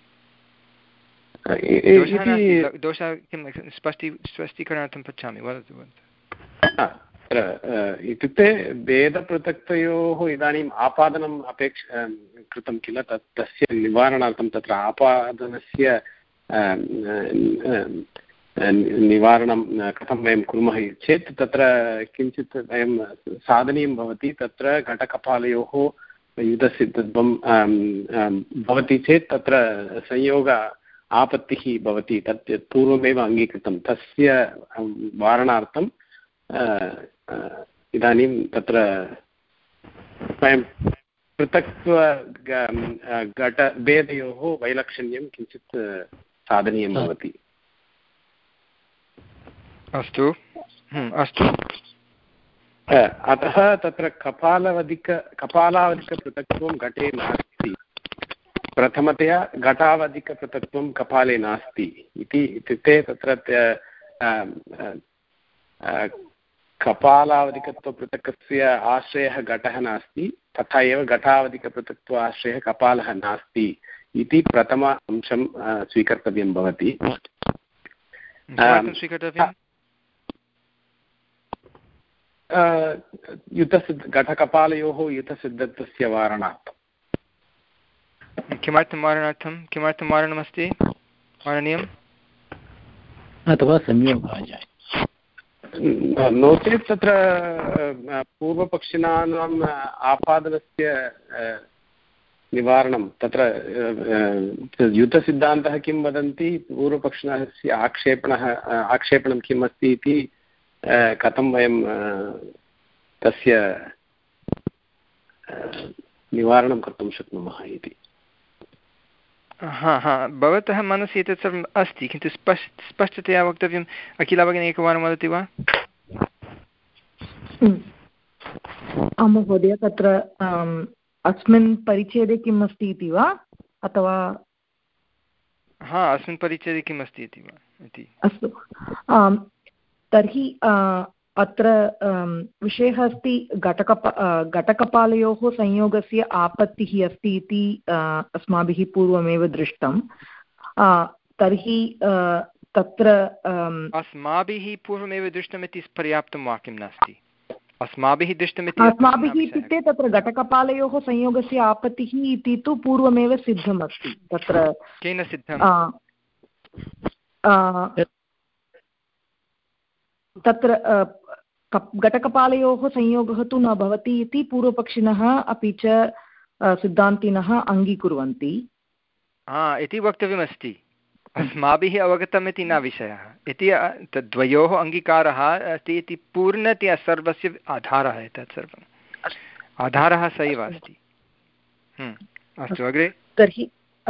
[SPEAKER 1] दोषः किं स्पष्टी स्पष्टीकरणार्थं पृच्छामि, वदतु वदतु।
[SPEAKER 5] इत्युक्ते भेदपृथक्तयोः इदानीम् आपादनम् अपेक्ष कृतं किल, तत् तस्य निवारणार्थं तत्र आपादनस्य निवारणं कथं वयं कुर्मः चेत् तत्र किञ्चित् वयं साधनीयं भवति। तत्र घटकपालयोः युतसिद्धत्वं भवति चेत् तत्र संयोग आपत्तिः भवति। तत् पूर्वमेव अङ्गीकृतं। तस्य वारणार्थं इदानीं तत्र वयं पृथक्त्व घटभेदयोः वैलक्षण्यं किञ्चित् साधनीयं भवति।
[SPEAKER 1] अस्तु अस्तु।
[SPEAKER 5] अतः तत्र कपालावधिक कपालावधिकपृथक्त्वं घटे नास्ति। प्रथमतया घटावधिकपृथक्त्वं कपाले नास्ति इति इत्युक्ते तत्र कपालावधिकत्वपृथक्स्य आश्रयः घटः नास्ति, तथा एव घटावधिकपृथक्त्व आश्रयः कपालः नास्ति इति प्रथम अंशं स्वीकर्तव्यं भवति। युतसिद्ध घटकपालयोः युतसिद्धत्वस्य वारणार्थं।
[SPEAKER 1] किमर्थं वारणार्थं किमर्थं वारणमस्ति वारणीयम्?
[SPEAKER 11] अथवा संयोगः जायते।
[SPEAKER 5] नो चेत् तत्र पूर्वपक्षिणाम् आपादनस्य निवारणं तत्र युतसिद्धान्तः किं वदन्ति, पूर्वपक्षिणस्य आक्षेपणः आक्षेपणं किम् अस्ति इति कथं वयं तस्य निवारणं कर्तुं शक्नुमः इति।
[SPEAKER 1] हा हा भवतः मनसि एतत् सर्वम् अस्ति, किन्तु स्पष्ट स्पष्टतया वक्तव्यम्। अखिला भगिनी एकवारं वदति वा?
[SPEAKER 7] महोदय, तत्र अस्मिन् परिच्छेदे किम् अस्ति इति वा, अथवा?
[SPEAKER 1] हा, अस्मिन् परिच्छेदे किम् अस्ति इति वा इति।
[SPEAKER 7] अस्तु, तर्हि अत्र विषयः अस्ति घटकप घटकपालयोः संयोगस्य आपत्तिः अस्ति इति अस्माभिः पूर्वमेव दृष्टं। तर्हि तत्र
[SPEAKER 1] अस्माभिः पूर्वमेव दृष्टमिति पर्याप्तं वाक्यं नास्ति। अस्माभिः दृष्टमिति
[SPEAKER 7] अस्माभिः इत्युक्ते तत्र घटकपालयोः संयोगस्य आपत्तिः इति तु पूर्वमेव सिद्धमस्ति। तत्र
[SPEAKER 1] केन सिद्धं?
[SPEAKER 7] तत्र घटकपालयोः संयोगः तु न भवति इति पूर्वपक्षिणः अपि च सिद्धान्तिनः अङ्गीकुर्वन्ति
[SPEAKER 1] इति वक्तव्यमस्ति। अस्माभिः अवगतम् इति न विषयः इति तद्वयोः अङ्गीकारः अस्ति इति पूर्णतया सर्वस्य आधारः। एतत् सर्वम् आधारः स एव अस्ति। अस्तु, अग्रे।
[SPEAKER 7] तर्हि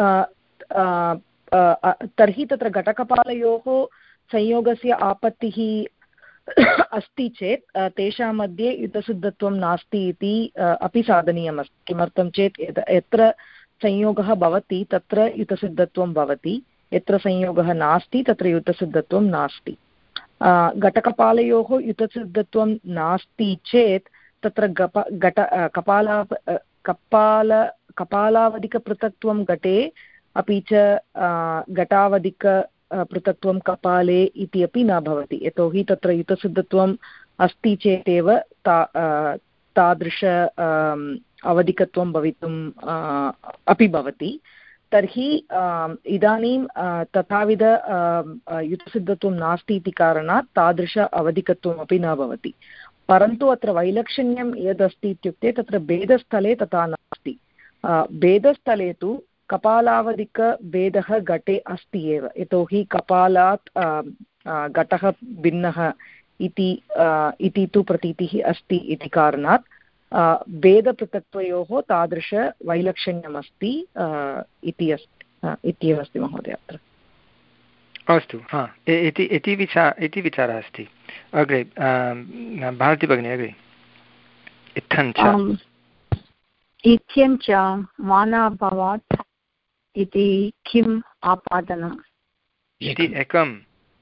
[SPEAKER 7] तर्हि तत्र घटकपालयोः संयोगस्य आपत्तिः अस्ति चेत् तेषां मध्ये युतसिद्धत्वं नास्ति इति अपि साधनीयमस्ति। किमर्थं चेत् यत्र संयोगः भवति तत्र युतसिद्धत्वं भवति, यत्र संयोगः नास्ति तत्र युतसिद्धत्वं नास्ति। घटकपालयोः युतसिद्धत्वं नास्ति चेत् तत्र गप घट कपाला कपाल कपालावधिकपृथक्त्वं घटे अपि च घटावधिक पृथक्त्वं कपाले इति अपि न भवति। यतोहि तत्र युतसिद्धत्वम् अस्ति चेदेव ता तादृश अवधिकत्वं भवितुम् अपि भवति। तर्हि इदानीं तथाविध युतसिद्धत्वं नास्ति इति कारणात् तादृश अवधिकत्वमपि न भवति। परन्तु अत्र वैलक्षण्यं यदस्ति इत्युक्ते तत्र भेदस्थले तथा नास्ति। भेदस्थले तु कपालावधिकभेदः घटे अस्ति एव, यतोहि कपालात् घटः भिन्नः इति इति तु प्रतीतिः अस्ति इति कारणात् भेदपृथक्त्वयोः तादृशवैलक्षण्यमस्ति इति अस्ति इत्येव अस्ति महोदय अत्र।
[SPEAKER 1] अस्तु, हा, इति इति विचार इति विचारः अस्ति। अग्रे भारती भगिनी, अग्रे इत्थञ्च
[SPEAKER 4] इत्यञ्च मानाभवात् इति किम् आपादनम्
[SPEAKER 1] इति एकम्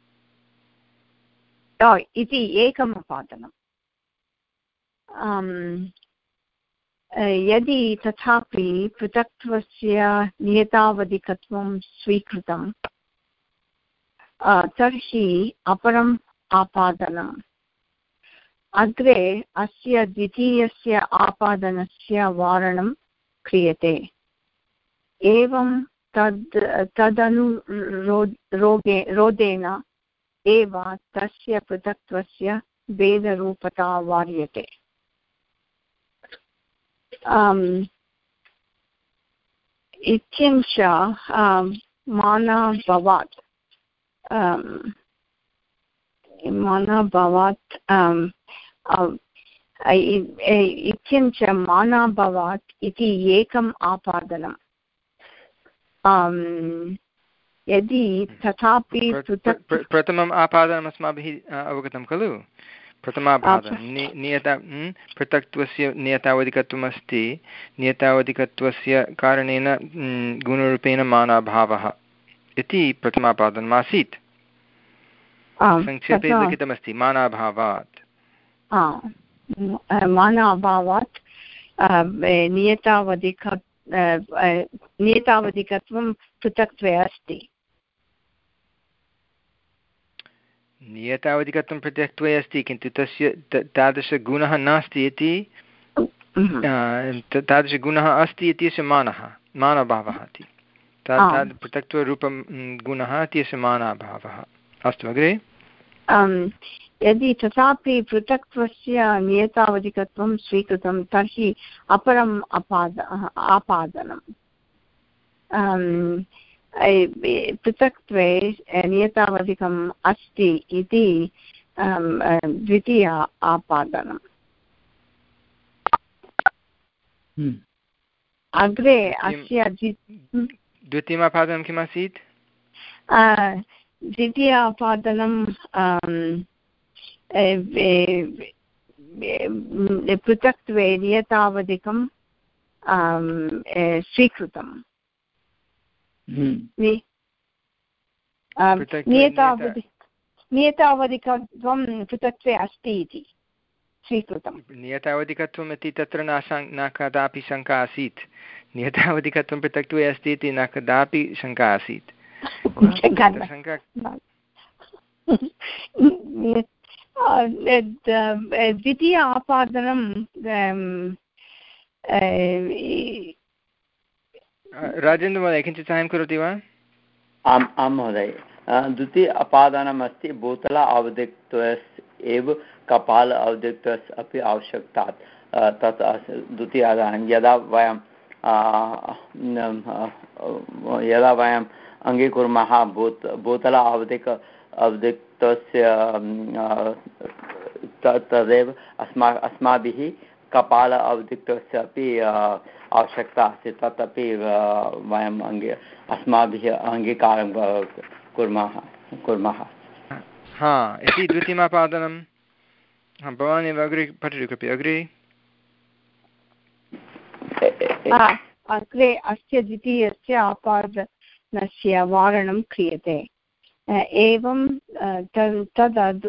[SPEAKER 4] इति एकम् आपादनम्। यदि तथापि पृथक्त्वस्य नियतावधिकत्वं स्वीकृतं तर्हि अपरम् आपादनम् अग्रे अस्य द्वितीयस्य आपादनस्य वारणं क्रियते। एवं तद् तदनु रोगे रोधेन एव तस्य पृथक्त्वस्य भेदरूपता वार्यते। इत्यंश मानाभवात् मानाभवात् इत्यंच मानाभवात् इति एकम् आपादनम्। यदि तथापि
[SPEAKER 1] प्रथमम् आपादनम् अस्माभिः अवगतं खलु। प्रथमापादनं नियता पृथक्त्वस्य नियतावधिकत्वम् अस्ति, नियतावधिकत्वस्य कारणेन गुणरूपेण मानाभावः इति प्रथमापादनम् आसीत्। संक्षेपे लिखितमस्ति मानाभावात्।
[SPEAKER 4] मानाभावात् नियतावधिक नियतावधिकत्वं पृथक्त्वे अस्ति।
[SPEAKER 1] नियतावधिकत्वं पृथक्त्वे अस्ति, किन्तु तस्य तादृशगुणः नास्ति इति, तादृशगुणः अस्ति इत्यस्य मानः मानभावः इति, तद् पृथक्त्वरूपं गुणः इत्यस्य मानाभावः। अस्तु, अग्रे।
[SPEAKER 4] यदि तथापि पृथक्त्वस्य नियतावधिकत्वं स्वीकृतं तर्हि अपरम् अपाद आपादनम्। पृथक्त्वे नियतावधिकम् अस्ति इति द्वितीय आपादनम्। अग्रे अस्य
[SPEAKER 1] द्वितीयमापादनं किम् आसीत्?
[SPEAKER 4] द्वितीय आपादनं पृथक्त्वे नियतावधिकं स्वीकृतम्। नियतावधि नियतावधिकत्वं पृथक्त्वे अस्ति इति स्वीकृतं।
[SPEAKER 1] नियतावधिकत्वम् इति तत्र न न कदापि शङ्का आसीत्। नियतावधिकत्वं पृथक्त्वे अस्ति इति न कदापि शङ्का आसीत्।
[SPEAKER 4] द्वितीय आपादनं
[SPEAKER 1] राजेन्द्रमहोदय किञ्चित् साहाय्यं करोति वा?
[SPEAKER 2] आम् आं महोदय। द्वितीय अपादानम् अस्ति भूतल अवधिकत्वस्य एव कपाल अवधिकत्वस्य अपि आवश्यकता। तत् द्वितीय आदानं यदा वयं यदा वयं अङ्गीकुर्मः भूत भूतल अवधिक अवधिकत्वस्य तदेव अस्मा अस्माभिः कपाल अवधिकत्वस्य अपि आवश्यकता अस्ति। तत् अपि वयम् अङ्गी अस्माभिः अङ्गीकारं कुर्मः कुर्मः
[SPEAKER 1] हा इति द्वितीयमापादनं। भवान् एव अग्रे पठतु कृपया। अग्रे
[SPEAKER 4] अग्रे अस्य द्वितीयस्य आपादनस्य वारणं क्रियते। एवं तद्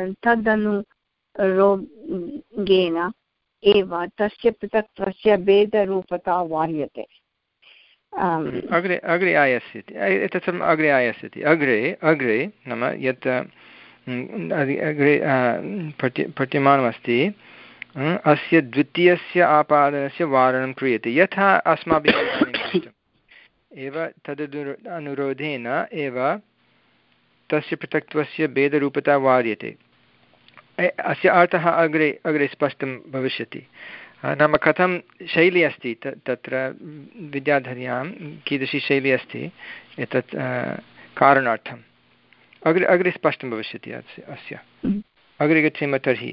[SPEAKER 4] तदनुरोगेण एव तस्य पृथक्त्वस्य भेदरूपता वार्यते।
[SPEAKER 1] अग्रे अग्रे आयास्यति एतत् सर्वम् अग्रे आयास्यति। अग्रे अग्रे नाम यत् अग्रे पठ्य पठ्यमानमस्ति अस्य द्वितीयस्य आपादनस्य वारणं क्रियते यथा अस्माभिः एव तद् अनुरोधेन एव तस्य पृथक्त्वस्य भेदरूपता वार्यते। अस्य अर्थः अग्रे अग्रे स्पष्टं भविष्यति। नाम कथं शैली अस्ति तत्र विद्याधर्यां कीदृशी शैली अस्ति एतत् कारणार्थम् अग्रे अग्रे स्पष्टं भविष्यति अस्य अस्य अग्रे गच्छेम तर्हि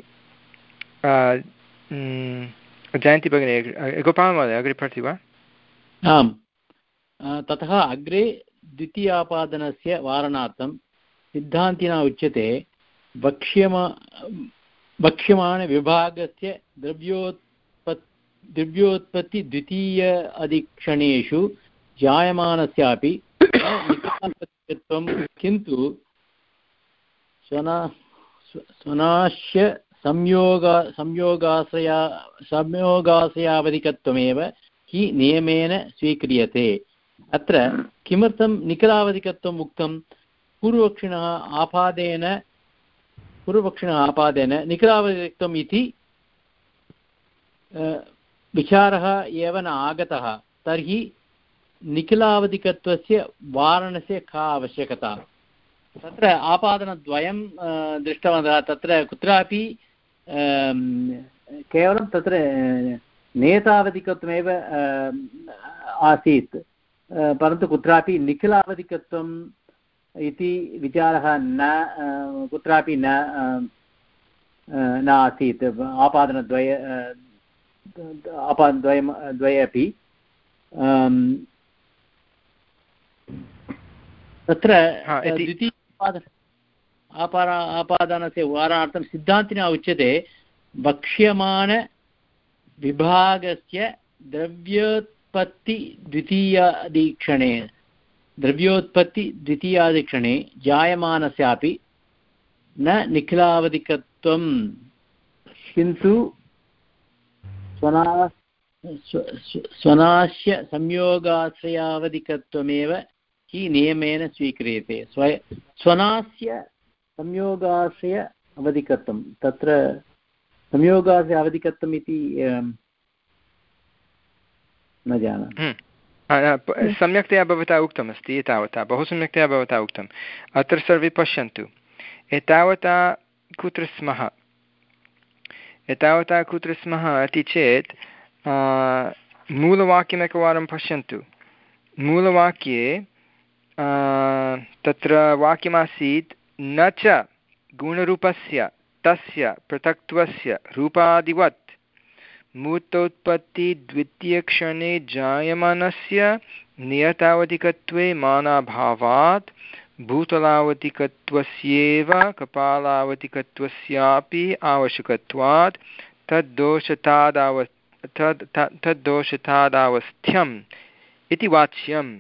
[SPEAKER 1] जयन्ती भगिनी गोपालमहोदय अग्रे पठति वा?
[SPEAKER 11] आम् ततः अग्रे द्वितीयापादनस्य वारणार्थं सिद्धान्तिना उच्यते वक्ष्यमा वक्ष्यमाणविभागस्य द्रव्योत्पत् द्रव्योत्पत्ति द्वितीय अधिक्षणेषु जायमानस्यापि निकालत्वं किन्तु स्वना स्वनाश्य संयोग संयोगाश्रया संयोगाश्रयावधिकत्वमेव हि नियमेन स्वीक्रियते। अत्र किमर्थं निखिलावधिकत्वम् उक्तं? पूर्वपक्षिणः आपादेन पूर्वपक्षिणः आपादेन निखिलावधिकत्वम् इति विचारः एव न आगतः। तर्हि निखिलावधिकत्वस्य वारणस्य का आवश्यकता? तत्र आपादनद्वयं दृष्टवन्तः। तत्र कुत्रापि केवलं तत्र नेतावधिकत्वमेव आसीत्, परन्तु कुत्रापि निखिलावधिकत्वम् इति विचारः न कुत्रापि न न आसीत्। आपादनद्वय आपादनद्वयं द्वये अपि तत्र द्वितीय आपाद आपादनस्य वारणार्थं सिद्धान्तिना उच्यते वक्ष्यमाणविभागस्य द्रव्योत्पत्ति द्वितीयादिक्षणे द्रव्योत्पत्ति द्वितीयादिक्षणे जायमानस्यापि न निखिलावधिकत्वं किन्तु स्वना स्वनाश्य संयोगाश्रयावधिकत्वमेव हि नियमेन स्वीक्रियते। स्व स्वनास्य संयोगाश्रय अवधिकत्वं, तत्र संयोगाश्रय अवधिकत्वम् इति न जानामि।
[SPEAKER 1] सम्यक्तया भवता उक्तमस्ति। एतावता बहु सम्यक्तया भवता उक्तम्। अत्र सर्वे पश्यन्तु, एतावता कुत्र स्मः एतावता कुत्र स्मः इति चेत् मूलवाक्यमेकवारं पश्यन्तु। मूलवाक्ये तत्र वाक्यमासीत् न च गुणरूपस्य तस्य पृथक्त्वस्य रूपादिवत् मूर्तोत्पत्ति द्वितीयक्षणे जायमानस्य नियतावधिकत्वे मानाभावात् भूतलावधिकत्वस्येव कपालावधिकत्वस्यापि आवश्यकत्वात् तद्दोषतादाव तद् तद्दोषतादावस्थ्यम् इति वाच्यम्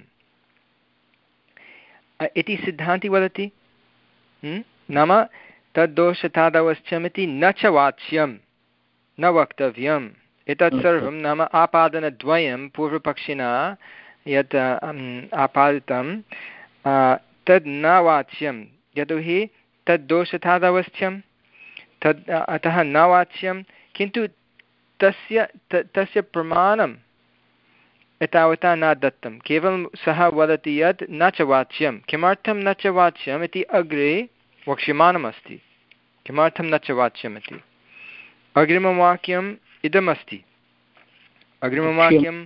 [SPEAKER 1] इति सिद्धान्ति वदति। नाम तद्दोषतादावस्थ्यमिति न च वाच्यं न वक्तव्यम्। एतत् सर्वं नाम आपादनद्वयं पूर्वपक्षिणा यत् आपादितं तद् न वाच्यं, यतोहि तद्दोषतादावस्थ्यं तद् अतः न वाच्यं। किन्तु तस्य तस्य प्रमाणम् एतावता न दत्तं। केवलं सः वदति यत् न च वाच्यं। किमर्थं न च वाच्यम् इति अग्रे वक्ष्यमाणमस्ति। किमर्थं न च वाच्यम् इति अग्रिमवाक्यम् इदमस्ति। अग्रिमवाक्यम्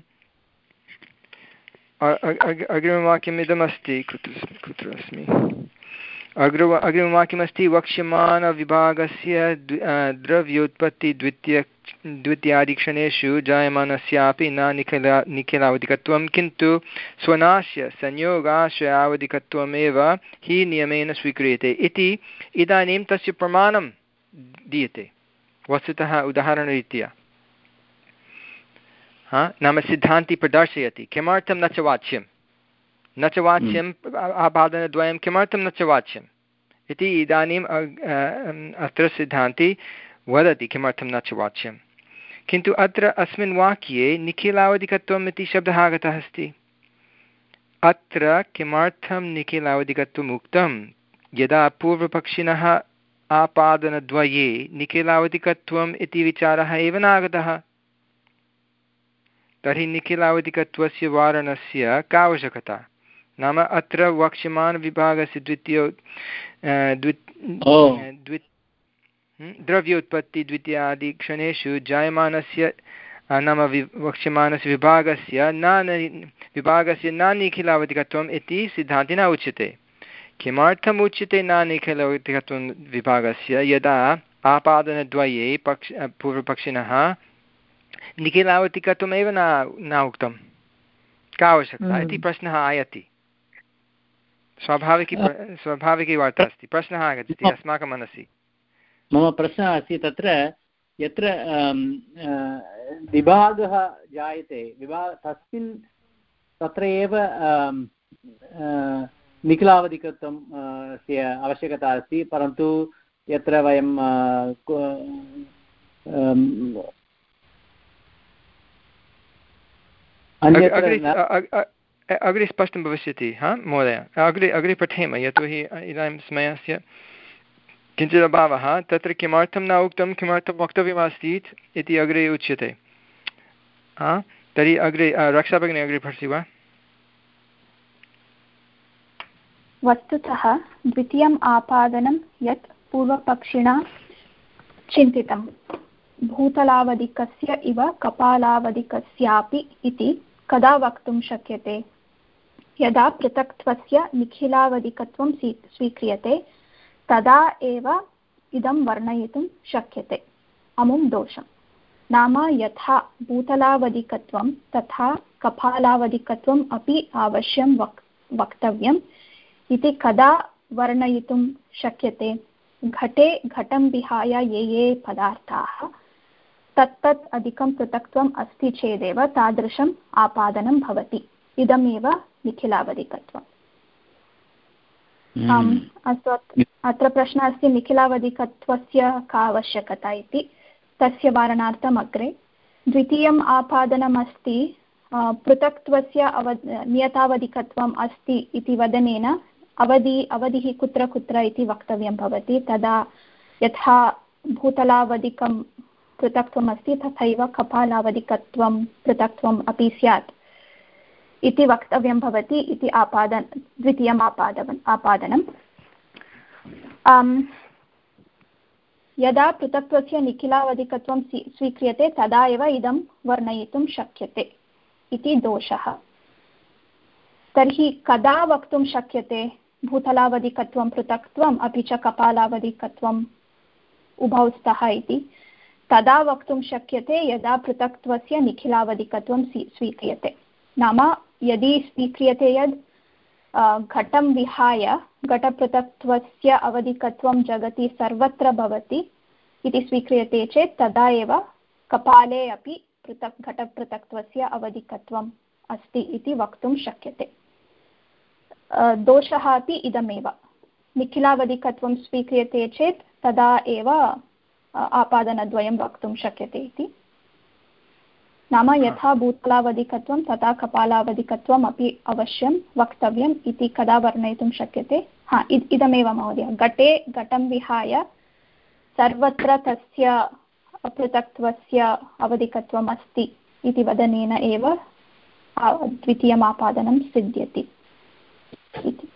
[SPEAKER 1] अग्रिमवाक्यम् इदमस्ति। कुत्र कुत्र अस्मि? अग्र अग्रिमवाक्यमस्ति वक्ष्यमाणविभागस्य द्रव्योत्पत्ति द्वितीय द्वितीयादिक्षणेषु जायमानस्यापि न निखिला निखिलावधिकत्वं किन्तु स्वनाश्य संयोगाश्रयावधिकत्वमेव हि नियमेन स्वीक्रियते इति इदानीं तस्य प्रमाणं दीयते वस्तुतः उदाहरणरीत्या। हा नाम सिद्धान्ति प्रदर्शयति किमर्थं न च वाच्यं न च वाच्यम् आपादनद्वयं किमर्थं न च वाच्यम् इति इदानीम् अत्र सिद्धान्ति वदति किमर्थं न च वाच्यं। किन्तु अत्र अस्मिन् वाक्ये निखिलावधिकत्वम् इति शब्दः आगतः अस्ति। अत्र किमर्थं निखिलावधिकत्वम् उक्तं? यदा पूर्वपक्षिणः आपादनद्वये निखिलावधिकत्वम् इति विचारः एव नागतः, तर्हि निखिलावधिकत्वस्य वारणस्य का आवश्यकता? नाम अत्र वक्ष्यमाणविभागस्य द्वितीयो द्वि द्रव्योत्पत्ति द्वितीयादिक्षणेषु जायमानस्य नाम वि वक्ष्यमाणस्य विभागस्य न विभागस्य न निखिलावधिकत्वम् इति सिद्धान्तेन उच्यते। किमर्थम् उच्यते न निखिलावधिकत्वं विभागस्य? यदा आपादनद्वये पक्ष पूर्वपक्षिणः निखिलावधिकत्वमेव न न उक्तं, का आवश्यकता इति प्रश्नः आयाति। स्वाभाविकी स्वाभाविकी वार्ता अस्ति, प्रश्नः आगच्छति अस्माकं मनसि।
[SPEAKER 11] मम प्रश्नः अस्ति तत्र यत्र विभागः जायते विभाग तस्मिन् तत्र एव निखिलावधिकत्वं स्य आवश्यकता अस्ति, परन्तु यत्र वयं
[SPEAKER 1] अग्रे स्पष्टं भविष्यति। हा महोदय, अग्रे अग्रे पठेम, यतोहि इदानीं समयस्य किञ्चित् अभावः। तत्र किमर्थं न उक्तं, किमर्थं वक्तव्यमासीत् इति अग्रे उच्यते। हा तर्हि अग्रे रक्षा भगिनी अग्रे पठति वा?
[SPEAKER 12] वस्तुतः द्वितीयम् आपादनं यत् पूर्वपक्षिणा चिन्तितं भूतलावधिकस्य इव कपालावधिकस्यापि इति कदा वक्तुं शक्यते? यदा पृथक्त्वस्य निखिलावधिकत्वं स्वीक्रियते तदा एव इदं वर्णयितुं शक्यते अमुं दोषं। नाम यथा भूतलावधिकत्वं तथा कपालावधिकत्वम् अपि अवश्यं वक् वक्तव्यम् इति कदा वर्णयितुं शक्यते? घटे घटं विहाय ये ये पदार्थाः तत्तत् अधिकं पृथक्त्वम् अस्ति चेदेव तादृशम् आपादनं भवति। इदमेव निखिलावधिकत्वम्। अस्तु, अत्र प्रश्नः अस्ति निखिलावधिकत्वस्य का आवश्यकता इति। तस्य वारणार्थम् अग्रे द्वितीयम् आपादनम् अस्ति पृथक्त्वस्य अव नियतावधिकत्वम् अस्ति इति वदनेन अवधि अवधिः कुत्र कुत्र इति वक्तव्यं भवति। तदा यथा भूतलावधिकं पृथक्त्वम् अस्ति तथैव कपालावधिकत्वं पृथक्त्वम् अपि स्यात् इति वक्तव्यं भवति इति आपादन द्वितीयम् आपादनम् आपादनं यदा पृथक्त्वस्य निखिलावधिकत्वं स्वीक्रियते तदा एव इदं वर्णयितुं शक्यते इति दोषः। तर्हि कदा वक्तुं शक्यते भूतलावधिकत्वं पृथक्त्वम् अपि च कपालावधिकत्वम् उभौ स्तः इति? तदा वक्तुं शक्यते यदा पृथक्त्वस्य निखिलावधिकत्वं स्वीक्रियते। नाम यदि स्वीक्रियते यद् घटं विहाय घटपृथक्त्वस्य अवधिकत्वं जगति सर्वत्र भवति इति स्वीक्रियते चेत् तदा एव कपाले अपि पृथक् घटपृथक्त्वस्य अवधिकत्वम् अस्ति इति वक्तुं शक्यते। दोषः अपि इदमेव, निखिलावधिकत्वं स्वीक्रियते चेत् तदा एव आपादनद्वयं वक्तुं शक्यते इति। नाम यथा भूतलावधिकत्वं तथा कपालावधिकत्वम् अपि अवश्यं वक्तव्यम् इति कदा वर्णयितुं शक्यते? हा इदमेव महोदय, घटे घटं विहाय सर्वत्र तस्य पृथक्त्वस्य अवधिकत्वम् अस्ति इति वदनेन एव द्वितीयम् आपादनं सिद्ध्यति इति।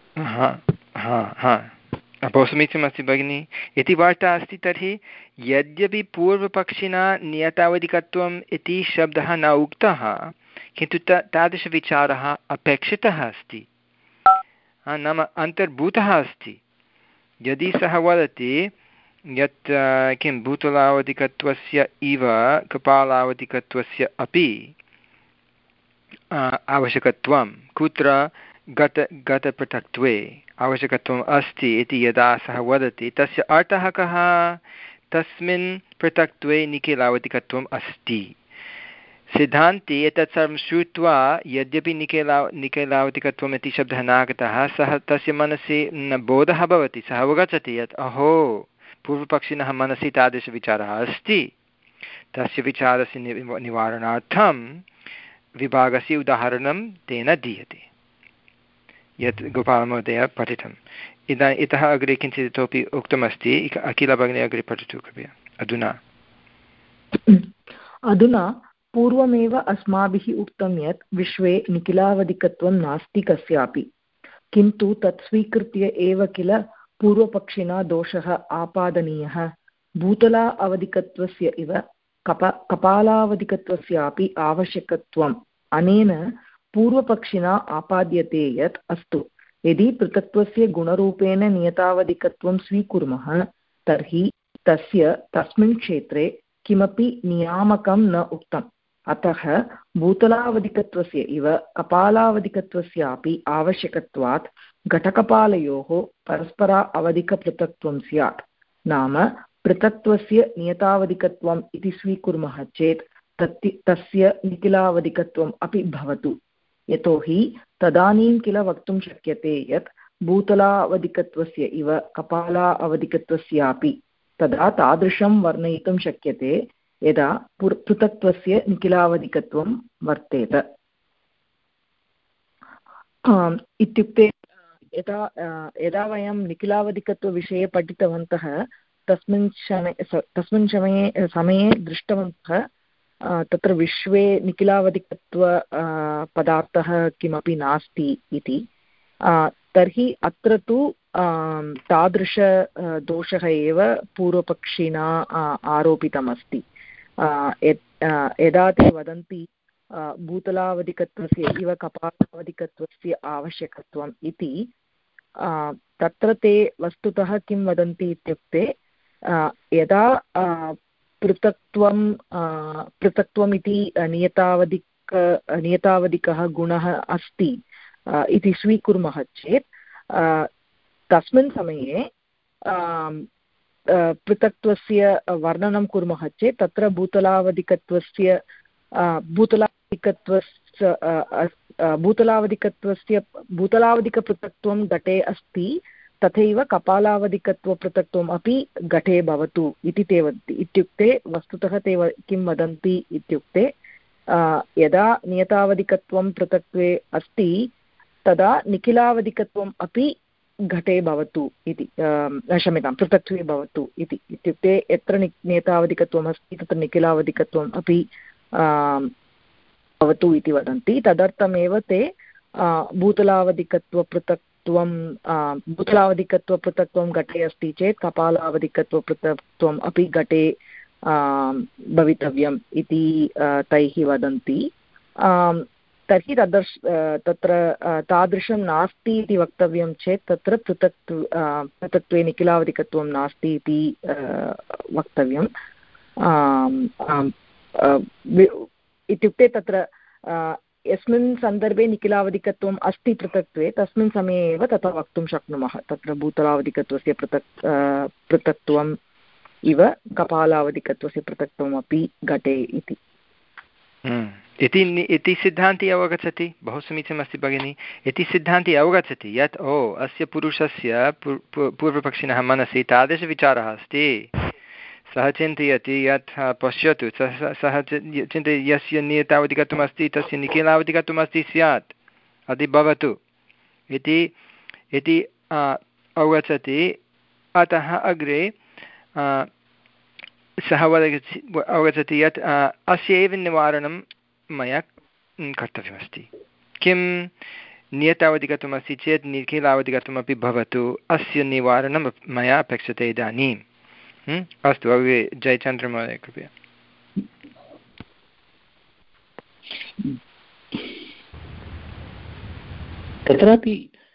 [SPEAKER 1] बहु समीचीनमस्ति भगिनि। इति वार्ता अस्ति। तर्हि यद्यपि पूर्वपक्षिणा नियतावधिकत्वम् इति शब्दः न उक्तः, किन्तु त तादृशविचारः अपेक्षितः अस्ति, नाम अन्तर्भूतः अस्ति। यदि सः वदति यत् किं भूतलावधिकत्वस्य इव कपालावधिकत्वस्य अपि आवश्यकत्वं कुत्र गत गतपृथक्त्वे आवश्यकत्वम् अस्ति इति यदा सः वदति तस्य अर्थः कः? तस्मिन् पृथक्त्वे निखिलावधिकत्वम् अस्ति। सिद्धान्ते एतत् सर्वं श्रुत्वा यद्यपि निखिला निखिलावधिकत्वम् इति शब्दः नागतः, सः तस्य मनसि न बोधः भवति, सः अवगच्छति यत् अहो पूर्वपक्षिणः मनसि तादृशविचारः अस्ति। तस्य विचारस्य निवारणार्थं विभागस्य उदाहरणं तेन दीयते यत् गोपालमहोदय पठितम्। इदानीम् इतः अग्रे किञ्चित् इतोपि उक्तमस्ति। अखिला भगिनी अग्रे पठतु कृपया। अधुना
[SPEAKER 7] अधुना पूर्वमेव अस्माभिः उक्तं यत् विश्वे निखिलावधिकत्वं नास्ति कस्यापि, किन्तु तत् स्वीकृत्य एव किल पूर्वपक्षिणा दोषः आपादनीयः। भूतला अवधिकत्वस्य इव कप कपालावधिकत्वस्यापि आवश्यकत्वम् अनेन पूर्वपक्षिणा आपाद्यते यत् अस्तु यदि पृथक्त्वस्य गुणरूपेण नियतावधिकत्वं स्वीकुर्मः तर्हि तस्य तस्मिन् क्षेत्रे किमपि नियामकं न उक्तम् अतः भूतलावधिकत्वस्य इव कपालावधिकत्वस्यापि आवश्यकत्वात् घटकपालयोः परस्परा अवधिकपृथक्त्वं स्यात् नाम पृथक्त्वस्य नियतावधिकत्वम् इति स्वीकुर्मः चेत् तत् तस्य निखिलावधिकत्वम् अपि भवतु यतोहि तदानीं किल वक्तुं शक्यते यत् भूतलावधिकत्वस्य इव कपाला अवधिकत्वस्यापि तदा तादृशं वर्णयितुं शक्यते यदा पृथक्त्वस्य निखिलावधिकत्वं वर्तेत इत्युक्ते यदा यदा वयं निखिलावधिकत्वविषये पठितवन्तः तस्मिन् समये तस्मिन् समये समये दृष्टवन्तः तत्र विश्वे निखिलावधिकत्व पदार्थः किमपि नास्ति इति तर्हि अत्र तु तादृश दोषः एव पूर्वपक्षिणा आरोपितमस्ति यदा ते वदन्ति भूतलावधिकत्वस्य इव कपालावधिकत्वस्य आवश्यकत्वम् इति तत्र ते वस्तुतः किं वदन्ति इत्युक्ते यदा पृथक्त्वं पृथक्त्वम् इति नियतावधिक नियतावधिकः गुणः अस्ति इति स्वीकुर्मः चेत् तस्मिन् समये पृथक्त्वस्य वर्णनं कुर्मः चेत् तत्र भूतलावधिकत्वस्य भूतलावधिकत्वस्य भूतलावधिकत्वस्य भूतलावधिकपृथक्त्वं घटे अस्ति तथैव कपालावधिकत्वपृथक्त्वम् अपि घटे भवतु इति ते वदन्ति इत्युक्ते वस्तुतः ते किं वदन्ति इत्युक्ते यदा नियतावधिकत्वं पृथक्त्वे अस्ति तदा निखिलावधिकत्वम् अपि घटे भवतु इति क्षम्यतां पृथक्त्वे भवतु इति इत्युक्ते यत्र नि नियतावधिकत्वम् अस्ति तत्र निखिलावधिकत्वम् अपि भवतु इति वदन्ति तदर्थमेव ते भूतलावधिकत्वपृथक् त्वं भूतलावधिकत्वपृथक्त्वं घटे अस्ति चेत् कपालावधिकत्वपृथक्त्वम् अपि घटे भवितव्यम् इति तैः वदन्ति तर्हि तदर्श तत्र तादृशं नास्ति इति वक्तव्यं चेत् तत्र पृथक् पृथक्त्वे निखिलावधिकत्वं नास्ति इति वक्तव्यम् इत्युक्ते तत्र यस्मिन् सन्दर्भे निखिलावधिकत्वम् अस्ति पृथक्त्वे तस्मिन् समये एव तथा वक्तुं शक्नुमः तत्र भूतलावधिकत्वस्य पृथक् पृथक्त्वम् इव कपालावधिकत्वस्य पृथक्त्वमपि घटे इति
[SPEAKER 1] इति सिद्धान्ति अवगच्छति बहु समीचीनमस्ति भगिनि इति सिद्धान्ति अवगच्छति यत् ओ अस्य पुरुषस्य पूर्वपक्षिणः मनसि तादृशविचारः अस्ति सः चिन्तयति यत् पश्यतु सः सः चिन्तयति यस्य नियतावधिकत्वम् अस्ति तस्य निखिलावधिकत्वम् अस्ति स्यात् अति भवतु इति इति अवगच्छति अतः अग्रे सः वदति अवगच्छति यत् अस्य एव निवारणं मया कर्तव्यमस्ति किं नियतावधिकत्वम् अस्ति चेत् निखिलावधिकत्वमपि भवतु अस्य निवारणं मया अपेक्षते इदानीं अस्तु अग्रे जयचन्द्रमहोदय कृपया
[SPEAKER 11] तत्रापि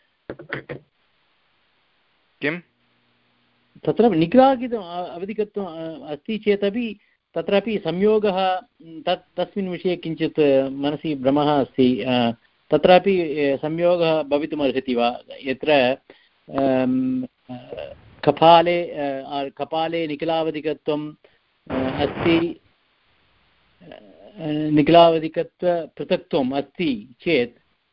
[SPEAKER 1] किं
[SPEAKER 11] तत्र निखिलावधिकत्वम् अवधिकत्वम् अस्ति चेदपि तत्रापि संयोगः तत् तस्मिन् विषये किञ्चित् मनसि भ्रमः अस्ति तत्रापि संयोगः भवितुमर्हति वा यत्र कपाले कपाले निखिलावधिकत्वम् अस्ति निखिलावधिकत्व पृथक्त्वम् अस्ति चेत्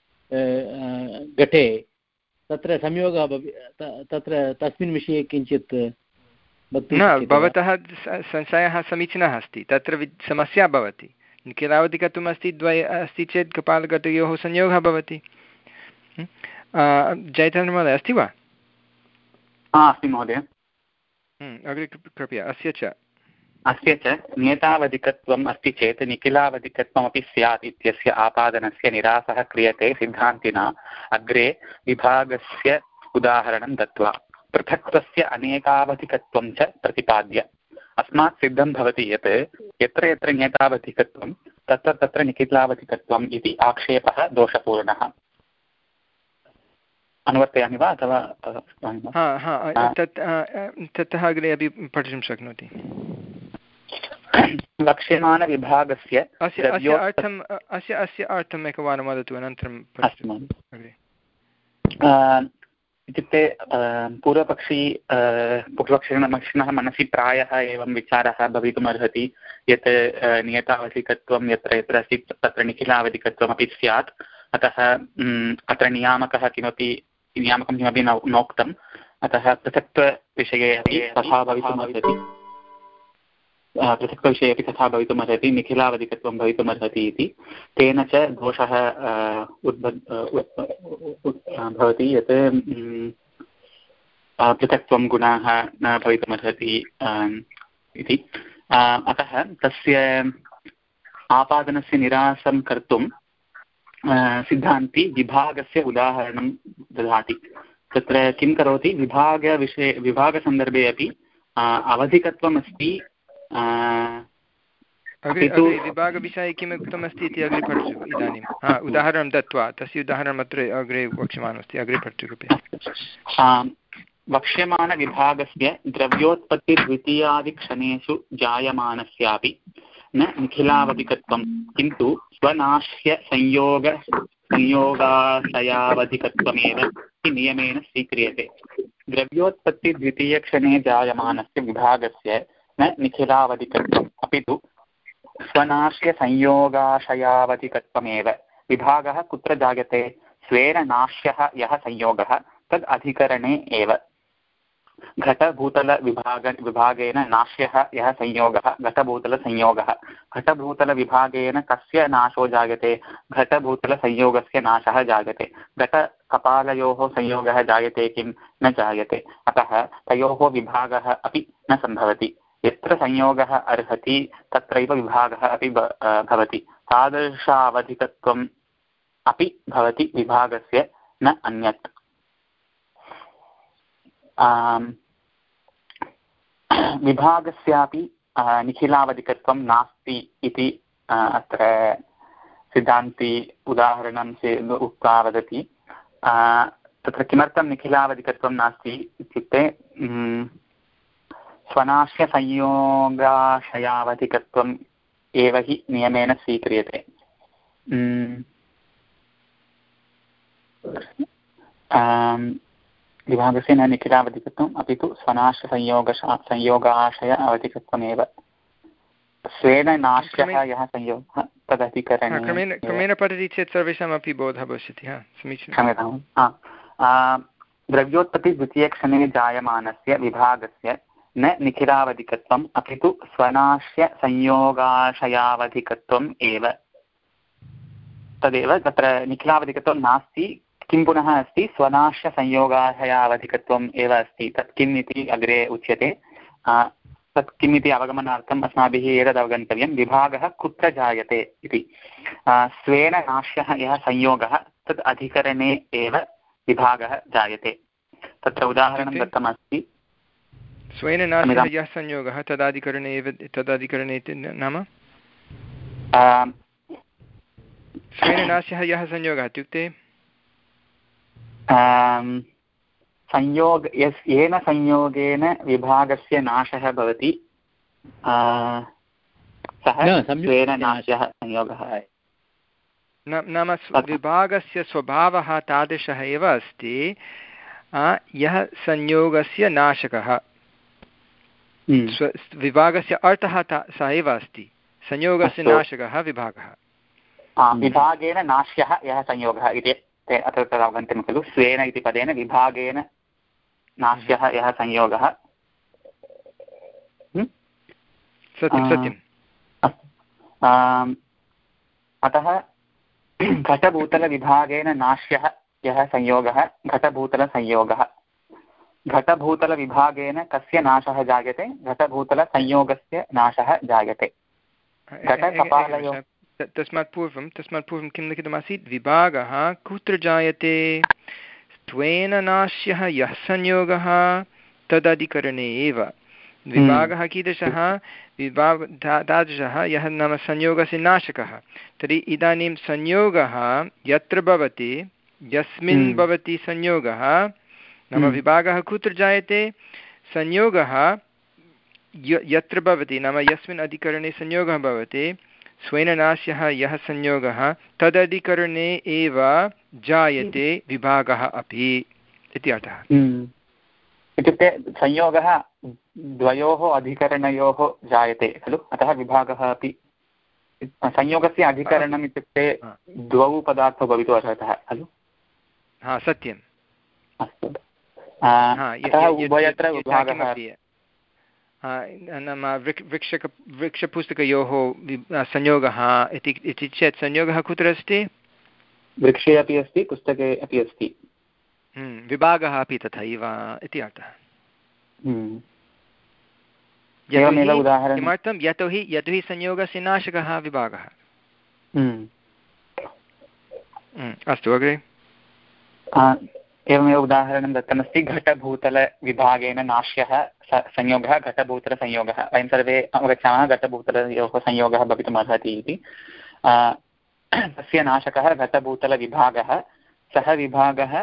[SPEAKER 11] घटे तत्र संयोगः तत्र तस्मिन् विषये किञ्चित्
[SPEAKER 1] न भवतः संशयः समीचीनः अस्ति तत्र समस्या भवति निखिलावधिकत्वम् अस्ति द्वय अस्ति चेत् कपालघटयोः संयोगः भवति जयचन्द्रमहोदय अस्ति वा
[SPEAKER 3] अस्ति महोदय
[SPEAKER 1] अग्रे कृपया अस्य च
[SPEAKER 3] अस्य च नियतावधिकत्वम् अस्ति चेत् निखिलावधिकत्वमपि स्यात् इत्यस्य आपादनस्य निरासः क्रियते सिद्धान्तिना अग्रे विभागस्य उदाहरणं दत्त्वा पृथक्त्वस्य अनेकावधिकत्वं च प्रतिपाद्य अस्मात् सिद्धं भवति यत् यत्र यत्र नियतावधिकत्वं तत्र तत्र निखिलावधिकत्वम् इति आक्षेपः दोषपूर्णः। अनुवर्तयामि वा अथवा
[SPEAKER 1] ततः अग्रे अपि पठितुं शक्नोति।
[SPEAKER 3] वक्ष्यमाणविभागस्य
[SPEAKER 1] अस्य अस्य अर्थम् अस्य अस्य अर्थम् एकवारं वदतु अनन्तरं अग्रे।
[SPEAKER 3] इत्युक्ते पूर्वपक्षी पूर्वपक्षिणः मनसि प्रायः एवं विचारः भवितुमर्हति यत् नियतावधिकत्वं यत्र यत्र अस्ति तत्र निखिलावधिकत्वमपि स्यात्, अतः अत्र नियामकः किमपि नियामकं किमपि न नोक्तम्, अतः पृथक्त्वविषये अपि तथा भवितुमर्हति पृथक्त्वविषये अपि तथा भवितुमर्हति, निखिलावधिकत्वं भवितुमर्हति इति। तेन च दोषः भवति यत् पृथक्त्वं गुणाः न भवितुमर्हति इति। अतः तस्य आपादनस्य निरासं कर्तुं सिद्धान्ती विभागस्य उदाहरणं ददाति। तत्र किं करोति, विभागविषये विभागसन्दर्भे अपि अवधिकत्वम् अस्ति।
[SPEAKER 1] विभागविषये किम् उक्तमस्ति इति अग्रे पठतु इदानीं। हा, उदाहरणं दत्वा तस्य उदाहरणम् अत्र अग्रे वक्ष्यमाणमस्ति, अग्रे पठतु कृपया।
[SPEAKER 3] वक्ष्यमाणविभागस्य द्रव्योत्पत्तिद्वितीयादिक्षणेषु जायमानस्यापि न निखिलावधिकत्वं किन्तु स्वनाश्यसंयोग संयोगाशयावधिकत्वमेव इति नियमेन स्वीक्रियते। द्रव्योत्पत्तिद्वितीयक्षणे जायमानस्य विभागस्य न निखिलावधिकत्वम् अपि तु स्वनाश्यसंयोगाशयावधिकत्वमेव। विभागः कुत्र जायते? स्वेन नाश्यः यः संयोगः तद् अधिकरणे एव। घटभूतलविभाग विभागेन नाश्यः यः संयोगः घटभूतलसंयोगः। घटभूतलविभागेन कस्य नाशो जायते? घटभूतलसंयोगस्य नाशः जायते। घटकपालयोः संयोगः जायते किं? न जायते। अतः तयोः विभागः अपि न सम्भवति। यत्र संयोगः अर्हति तत्रैव विभागः अपि भवति। तादृशावधिकत्वम् अपि भवति विभागस्य, न अन्यत्। विभागस्यापि निखिलावधिकत्वं नास्ति इति अत्र सिद्धान्ती उदाहरणं उक्त्वा वदति। तत्र किमर्थं निखिलावधिकत्वं नास्ति इत्युक्ते स्वनाश्यसंयोगाशयावधिकत्वम् एव हि नियमेन स्वीक्रियते। विभागस्य न निखिलावधिकत्वम् अपि तु स्वनाश्यसंयोग संयोगाशय अवधिकत्वमेव। स्वेन नाश्यः यः संयोगः तदधिकरणे।
[SPEAKER 1] क्रमेण क्रमेण पठति चेत् सर्वेषामपि बोधः भविष्यति। हा, समीचीनं।
[SPEAKER 3] क्षम्यताम्। द्रव्योत्पत्तिद्वितीयक्षणे जायमानस्य विभागस्य न निखिलावधिकत्वम् अपि तु स्वनाश्यसंयोगाशयावधिकत्वम् एव। तदेव तत्र निखिलावधिकत्वं नास्ति, किं पुनः अस्ति? स्वनाश्यसंयोगाशयावधिकत्वम् एव अस्ति। तत् किम् इति अग्रे उच्यते। तत् किम् इति अवगमनार्थम् अस्माभिः एतद् अवगन्तव्यं, विभागः कुत्र जायते इति। स्वेन नाश्यः यः संयोगः तत् अधिकरणे एव विभागः जायते। तत्र उदाहरणं दत्तमस्ति।
[SPEAKER 1] स्वेन नाश्यः यः संयोगः तदाधिकरणे एव, तदाधिकरणे इति नाम स्वेन नाश्यः यः संयोगः इत्युक्ते
[SPEAKER 3] संयोग यस् येन संयोगेन विभागस्य नाशः भवति सः स्वेन नाश्यः संयोगः।
[SPEAKER 1] नाम विभागस्य स्वभावः तादृशः एव अस्ति यः संयोगस्य नाशकः। विभागस्य अर्थः सः एव अस्ति, संयोगस्य नाशकः विभागः।
[SPEAKER 3] विभागेन नाश्यः यः संयोगः इति अत्र तद् अवगन्तं खलु। स्वेन इति पदेन विभागेन नाश्यः यः संयोगः।
[SPEAKER 1] सत्यं सत्यम्।
[SPEAKER 3] अतः घटभूतलविभागेन नाश्यः यः संयोगः घटभूतलसंयोगः। घटभूतलविभागेन कस्य नाशः जायते? घटभूतलसंयोगस्य नाशः जायते। घटकपालयोः
[SPEAKER 1] तस्मात् पूर्वं तस्मात् पूर्वं किं लिखितमासीत्? विभागः कुत्र जायते? त्वेन नाश्यः यः संयोगः तदधिकरणे एव। विभागः कीदृशः विभाग तादृशः यः नाम संयोगस्य नाशकः। तर्हि इदानीं संयोगः यत्र भवति यस्मिन् भवति संयोगः नाम विभागः कुत्र जायते संयोगः यत्र भवति नाम यस्मिन् अधिकरणे संयोगः भवति स्वेन नाश्यः यः संयोगः तदधिकरणे एव जायते विभागः अपि इति अर्थः।
[SPEAKER 3] इत्युक्ते संयोगः द्वयोः अधिकरणयोः जायते खलु अतः विभागः अपि संयोगस्य अधिकरणम् इत्युक्ते द्वौ पदार्थौ भवितुम् अर्हतः खलु।
[SPEAKER 1] हा सत्यम्।
[SPEAKER 3] अस्तु अतः उभयत्र विभागः
[SPEAKER 1] नाम वृक्षक वृक्षपुस्तकयोः संयोगः इति चेत् संयोगः कुत्र अस्ति
[SPEAKER 3] वृक्षे अपि अस्ति पुस्तके अपि अस्ति
[SPEAKER 1] विभागः अपि तथैव इति अर्थः। किमर्थं यतोहि यतोहि संयोगस्य नाशकः विभागः। अस्तु अग्रे।
[SPEAKER 3] एवमेव उदाहरणं दत्तमस्ति घटभूतलविभागेन नाश्यः संयोगः घटभूतलसंयोगः। वयं सर्वे अवगच्छामः घटभूतलयोः संयोगः भवितुम् अर्हति इति। तस्य नाशकः घटभूतलविभागः। सः विभागः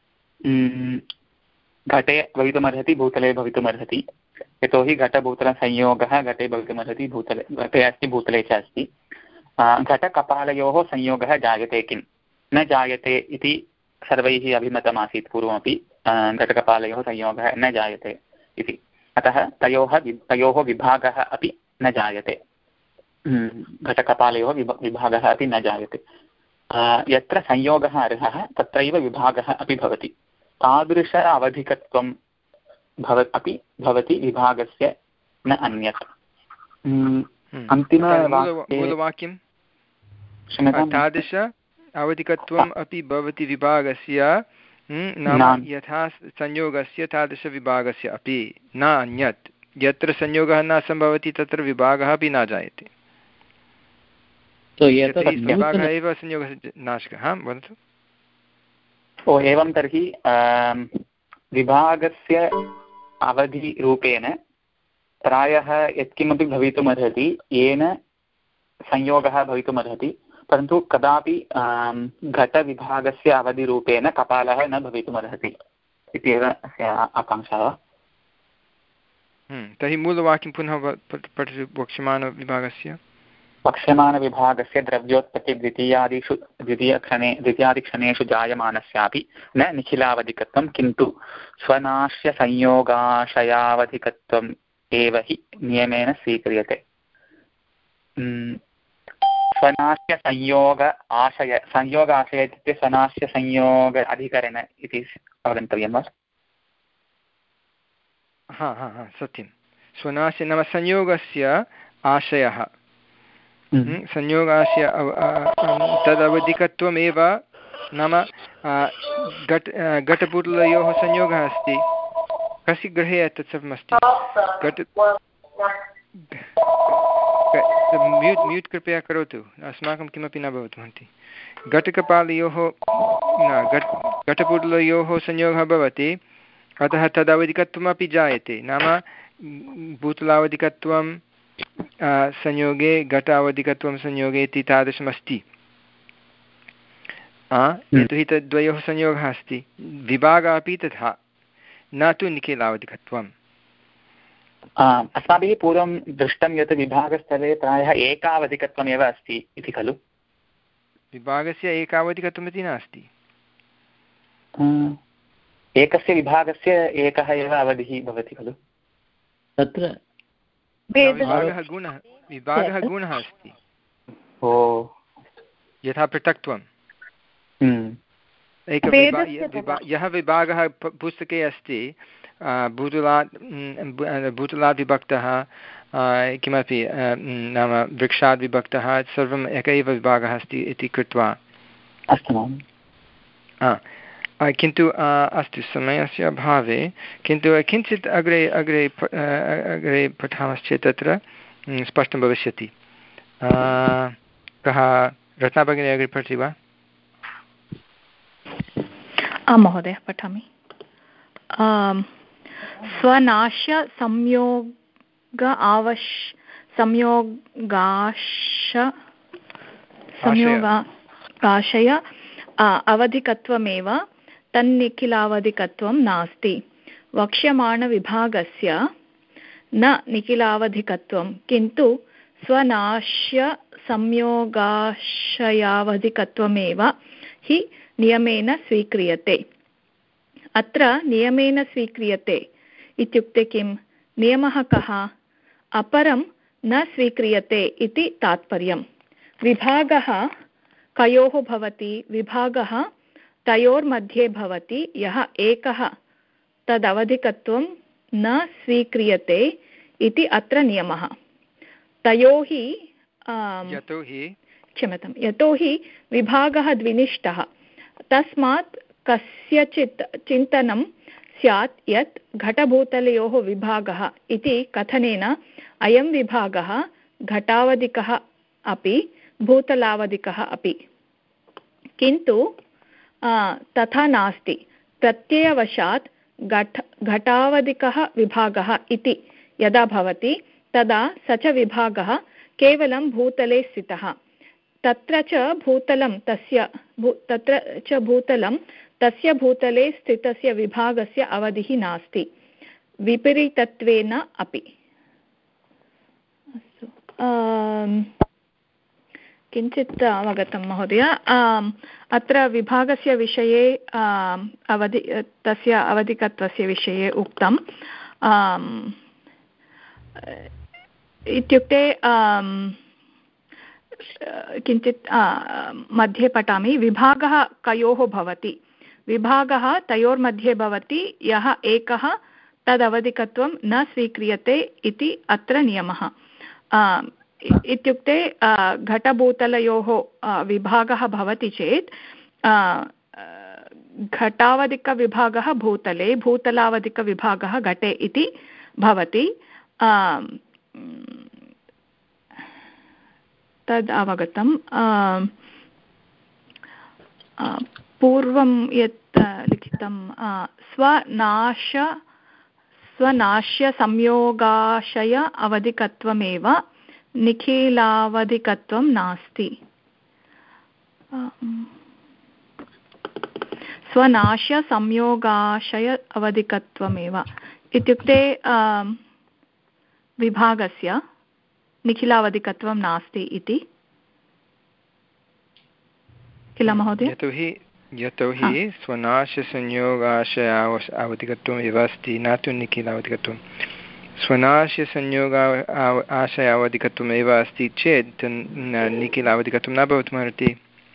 [SPEAKER 3] घटे भवितुमर्हति भूतले भवितुमर्हति यतोहि घटभूतलसंयोगः घटे भवितुमर्हति भूतले घटे अस्ति भूतले च अस्ति। घटकपालयोः संयोगः जायते किं न जायते इति सर्वैः अभिमतमासीत् पूर्वमपि घटकपालयोः संयोगः न जायते इति। अतः तयोः तयोः विभागः अपि न जायते घटकपालयोः विभागः अपि न जायते। यत्र संयोगः अर्हः तत्रैव विभागः अपि भवति। तादृश अवधिकत्वं भव अपि भवति विभागस्य न अन्यत्।
[SPEAKER 1] अन्तिमवाक्यं तादृश अवधिकत्वम् अपि भवति विभागस्य नाम यथा संयोगस्य तादृशविभागस्य अपि न अन्यत्। यत्र संयोगः न सम्भवति तत्र विभागः अपि न जायते। विभागः एव संयोगस्य नाशकः। वदतु।
[SPEAKER 3] ओ एवं तर्हि विभागस्य अवधिरूपेण प्रायः यत्किमपि भवितुमर्हति येन संयोगः भवितुमर्हति परन्तु कदापि घटविभागस्य अवधिरूपेण कपालः न भवितुमर्हति इत्येव अस्य आकाङ्क्षा वा।
[SPEAKER 1] तर्हि मूलवाक्यं पुनः पठतु। वक्ष्यमाणविभागस्य
[SPEAKER 3] वक्ष्यमाणविभागस्य द्रव्योत्पत्तिद्वितीयादिषु द्वितीयक्षणे द्वितीयादिक्षणेषु जायमानस्यापि न निखिलावधिकत्वं किन्तु स्वनाश्यसंयोगाशयावधिकत्वम् एव हि नियमेन स्वीक्रियते। स्वनाश्यसंयोग आशय संयोग आशय इत्युक्ते स्वनाश्यसंयोग अधिकरण इति अवगन्तव्यं वा।
[SPEAKER 1] हा हा हा सत्यं। स्वनाश्य नाम संयोगस्य आशयः संयोगास्य तदवधिकत्वमेव नाम घट घटपुटलयोः संयोगः अस्ति। कस्य गृहे एतत् सर्वमस्ति? घट म्यूट् म्यूट् कृपया करोतु अस्माकं किमपि न भवितुमर्हति। घटकपालयोः न घट घटपुटलयोः संयोगः भवति अतः तदवधिकत्वमपि जायते। नाम भूतलावधिकत्वं संयोगे घटावधिकत्वं संयोगे इति तादृशमस्ति। यतोहि तद्वयोः संयोगः अस्ति। विभागः अपि तथा न तु निखिलावधिकत्वम्।
[SPEAKER 3] अस्माभिः पूर्वं दृष्टं यत् विभागस्थले प्रायः एकावधिकत्वमेव अस्ति इति खलु।
[SPEAKER 1] विभागस्य एकावधिकत्वमिति नास्ति।
[SPEAKER 3] एकस्य विभागस्य एकः एव अवधिः भवति खलु।
[SPEAKER 11] तत्र
[SPEAKER 1] विभागः गुणः विभागः गुणः अस्ति।
[SPEAKER 3] ओ
[SPEAKER 1] यथा पृथक्त्वं एक यः विभागः पुस्तके अस्ति भूतलात् भूतलात् विभक्तः किमपि नाम वृक्षात् विभक्तः सर्वम् एक एव विभागः अस्ति इति कृत्वा
[SPEAKER 3] अस्तु।
[SPEAKER 1] किन्तु अस्तु समयस्य अभावे किन्तु किञ्चित् अग्रे अग्रे अग्रे पठामश्चेत् तत्र स्पष्टं भविष्यति। कः रत्ना भगिनी अग्रे पठति वा?
[SPEAKER 6] आं महोदय पठामि। स्वनाश्य संयोग ग आवश् संयोगाश संयोगाशय अवधिकत्वमेव तन्निखिलावधिकत्वं नास्ति। वक्ष्यमाणविभागस्य न निखिलावधिकत्वं किन्तु स्वनाश्य संयोगाशयावधिकत्वमेव हि नियमेन स्वीक्रियते। अत्र नियमेन स्वीक्रियते इत्युक्ते किं? नियमः कः? अपरं न स्वीक्रियते इति तात्पर्यं। विभागः कयोः भवति? विभागः तयोर्मध्ये भवति। यः एकः तदवधिकत्वं न स्वीक्रियते इति अत्र नियमः। तयोः क्षम्यतां यतोहि विभागः द्विनिष्ठः, तस्मात् कस्यचित् चिन्तनं स्यात् यत् घटभूतलयोः विभागः इति कथनेन अयं विभागः घटावधिकः अपि भूतलावधिकः अपि। किन्तु तथा नास्ति। प्रत्ययवशात् घट घटावधिकः विभागः इति यदा भवति तदा स च विभागः केवलं भूतले स्थितः। तत्र च भूतलं तस्य भू तत्र च भूतलं तस्य भूतले स्थितस्य विभागस्य अवधिः नास्ति, विपरीतत्वेन अपि। अस्तु, किञ्चित् अवगतं महोदय। अत्र विभागस्य विषये अवधि तस्य अवधिकत्वस्य विषये उक्तं। इत्युक्ते किञ्चित् मध्ये पठामि। विभागः कयोः भवति? विभागः तयोर्मध्ये भवति। यः एकः तदवधिकत्वं न स्वीक्रियते इति अत्र नियमः। इत्युक्ते घटभूतलयोः विभागः भवति चेत् घटावधिकविभागः भूतले, भूतलावधिकविभागः घटे इति भवति। तद् अवगतं। पूर्वं यत् लिखितं स्वनाश स्वनाश्यसंयोगाशय अवधिकत्वमेव निखिलावधिकत्वं नास्ति। स्वनाश्यसंयोगाशय अवधिकत्वमेव इत्युक्ते विभागस्य निखिलावधिकत्वं नास्ति इति किल महोदय? यतोहि
[SPEAKER 1] यतोहि स्वनाशसंयोगाशय अवधिकत्वम् एव अस्ति, न तु निखिलावधिकत्वं। स्वनाशसंयोगा आशय अवधिकत्वमेव अस्ति चेत् निखिलावधिकत्वं न भवितुमर्हति।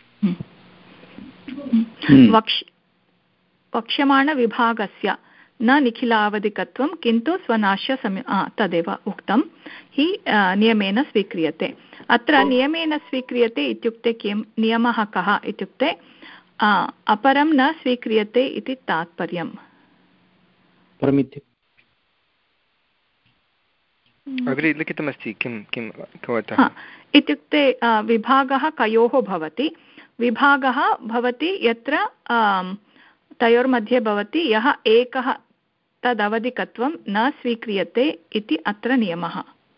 [SPEAKER 6] वक्ष्यमाणविभागस्य न निखिलावधिकत्वं किन्तु स्वनाश्य संयो तदेव उक्तं हि नियमेन स्वीक्रियते। अत्र नियमेन स्वीक्रियते इत्युक्ते किं? नियमः कः इत्युक्ते अपरं न स्वीक्रियते इति तात्पर्यम्।
[SPEAKER 1] अग्रे लिखितमस्ति किं किं भवतः?
[SPEAKER 6] इत्युक्ते विभागः कयोः भवति? विभागः भवति यत्र तयोर्मध्ये भवति यः एकः तदवधिकत्वं न स्वीक्रियते इति अत्र नियमः।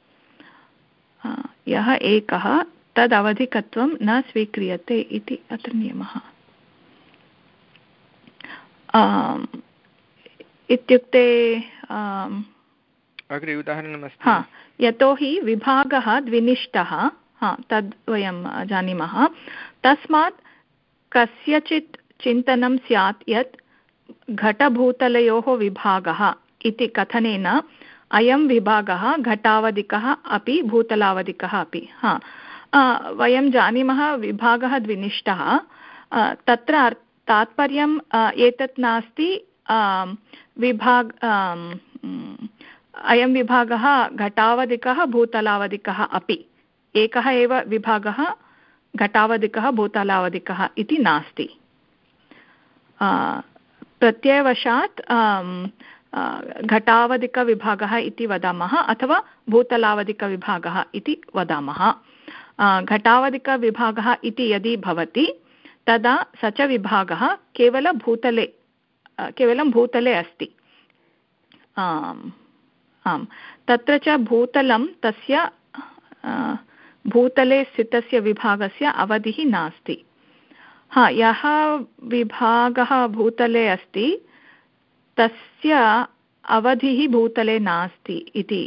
[SPEAKER 6] यः एकः तदवधिकत्वं न स्वीक्रियते इति अत्र नियमः। इत्युक्ते
[SPEAKER 1] अग्रे उदाहरणमस्ति।
[SPEAKER 6] हा यतोहि विभागः द्विनिष्ठः, हा तद् वयं जानीमः। तस्मात् कस्यचित् चिन्तनं स्यात् यत् घटभूतलयोः विभागः इति कथनेन अयं विभागः घटावधिकः अपि भूतलावधिकः अपि। हा वयं जानीमः विभागः द्विनिष्ठः। तत्र तात्पर्यम् एतत् नास्ति विभाग अयं विभागः घटावधिकः भूतलावधिकः अपि। एकः एव विभागः घटावधिकः भूतलावधिकः इति नास्ति। प्रत्ययवशात् घटावधिकविभागः इति वदामः अथवा भूतलावधिकविभागः इति वदामः। घटावधिकविभागः इति यदि भवति तदा स च विभागः केवलं भूतले केवलं भूतले अस्ति। आम् तत्र च भूतलं तस्य भूतले स्थितस्य विभागस्य अवधिः नास्ति। हा यः विभागः भूतले अस्ति तस्य अवधिः भूतले नास्ति इति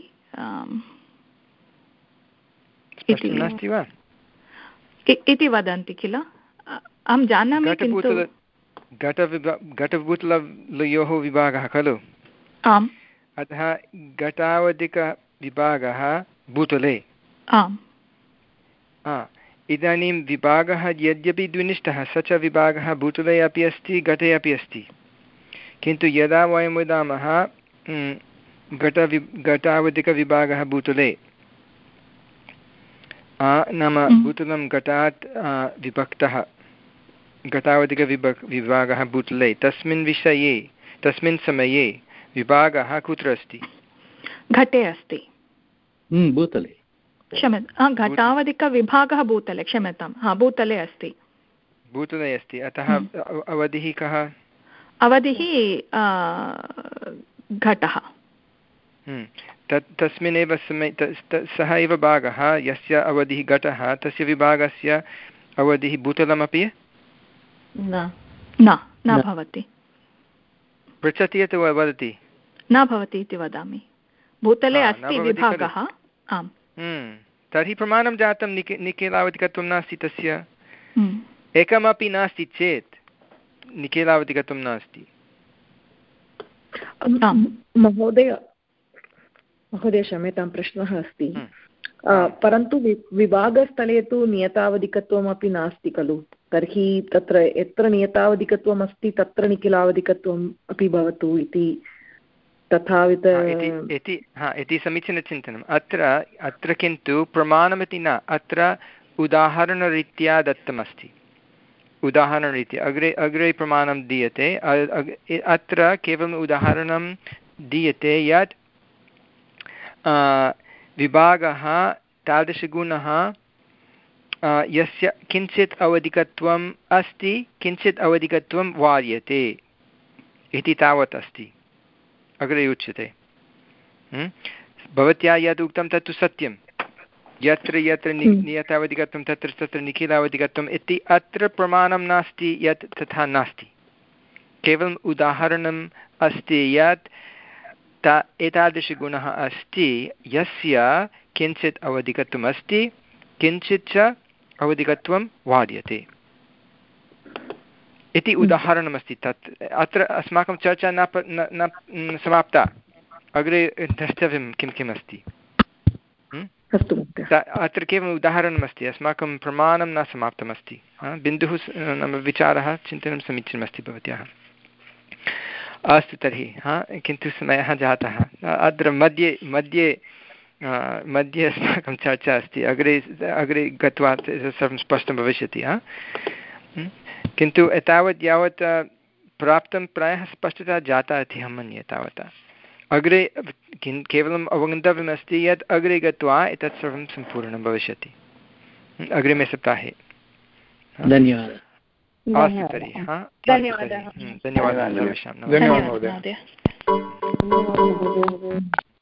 [SPEAKER 1] नास्ति वा
[SPEAKER 6] इति वदन्ति किल? अहं जानामि किन्तु
[SPEAKER 1] घटभूतलयोः विभागः खलु?
[SPEAKER 6] आम्।
[SPEAKER 1] अतः घटावधिकविभागः भूतले।
[SPEAKER 6] आम्।
[SPEAKER 1] इदानीं विभागः यद्यपि द्विनिष्ठः स च विभागः भूतले अपि अस्ति घटे अपि अस्ति, किन्तु यदा वयं वदामः घटवि घटावधिकविभागः भूतले नाम भूतलं घटात् विभक्तः घटावधिकविभ विभागः भूतले, तस्मिन् विषये तस्मिन् समये विभागः कुत्र अस्ति?
[SPEAKER 6] घटे अस्ति।
[SPEAKER 11] भूतले
[SPEAKER 6] क्षम्यतां घटावधिकविभागः भूतले क्षम्यतां हा भूतले अस्ति।
[SPEAKER 1] भूतले अस्ति अतः अवधिः कः?
[SPEAKER 6] अवधिः घटः।
[SPEAKER 1] तत् तस्मिन्नेव समये सः एव भागः यस्य अवधिः घटः तस्य विभागस्य अवधिः भूतलमपि
[SPEAKER 6] न न भवति।
[SPEAKER 1] पृच्छति यत् वदति
[SPEAKER 6] न भवति इति वदामि। भूतले अस्ति विभागः। आम्।
[SPEAKER 1] तर्हि प्रमाणं जातं निखि निखिलावधिकत्वं नास्ति तस्य। एकमपि नास्ति चेत् निखिलावधिकत्वं नास्ति।
[SPEAKER 7] महोदय महोदय क्षम्यतां प्रश्नः अस्ति। परन्तु विभागस्थले तु नियतावधिकत्वमपि नास्ति खलु? तर्हि तत्र यत्र नियतावधिकत्वम् अस्ति तत्र निखिलावधिकत्वम् अपि भवतु इति तथाविध
[SPEAKER 1] इति हा इति समीचीनचिन्तनम्। अत्र अत्र किन्तु प्रमाणमिति न, अत्र उदाहरणरीत्या दत्तमस्ति। उदाहरणरीत्या अग्रे अग्रे प्रमाणं दीयते। अत्र केवलम् उदाहरणं दीयते यत् विभागः तादृशगुणः यस्य किञ्चित् अवधिकत्वम् अस्ति किञ्चित् अवधिकत्वं वार्यते इति तावत् अस्ति। अग्रे उच्यते भवत्या यत् उक्तं तत्तु सत्यं, यत्र यत्र नियतावधिकत्वं तत्र तत्र निखिलावधिकत्वम् इति अत्र प्रमाणं नास्ति यत् तथा नास्ति। केवलम् उदाहरणम् अस्ति यत् ता एतादृशगुणः अस्ति यस्य किञ्चित् अवधिकत्वम् अस्ति किञ्चित् च अवधिकत्वं वार्यते इति उदाहरणमस्ति। तत् अत्र अस्माकं चर्चा न न समाप्ता, अग्रे द्रष्टव्यं किं किम् अस्ति। अत्र केवलम् उदाहरणमस्ति, अस्माकं प्रमाणं न समाप्तमस्ति। बिन्दुः नाम विचारः चिन्तनं समीचीनमस्ति भवत्याः। अस्तु तर्हि हा किन्तु समयः जातः। अत्र मध्ये मध्ये मध्ये अस्माकं चर्चा अस्ति, अग्रे अग्रे गत्वा सर्वं स्पष्टं भविष्यति। हा किन्तु एतावत् यावत् प्राप्तं प्रायः स्पष्टता जाता इति अहं मन्ये। तावता अग्रे किं केवलम् अवगन्तव्यमस्ति यत् अग्रे गत्वा एतत् सर्वं सम्पूर्णं भविष्यति अग्रिमे सप्ताहे।
[SPEAKER 11] धन्यवादः।
[SPEAKER 1] अस्तु तर्हि हा धन्यवादः। धन्यवादः सर्वेषां।
[SPEAKER 9] धन्यवादः महोदय।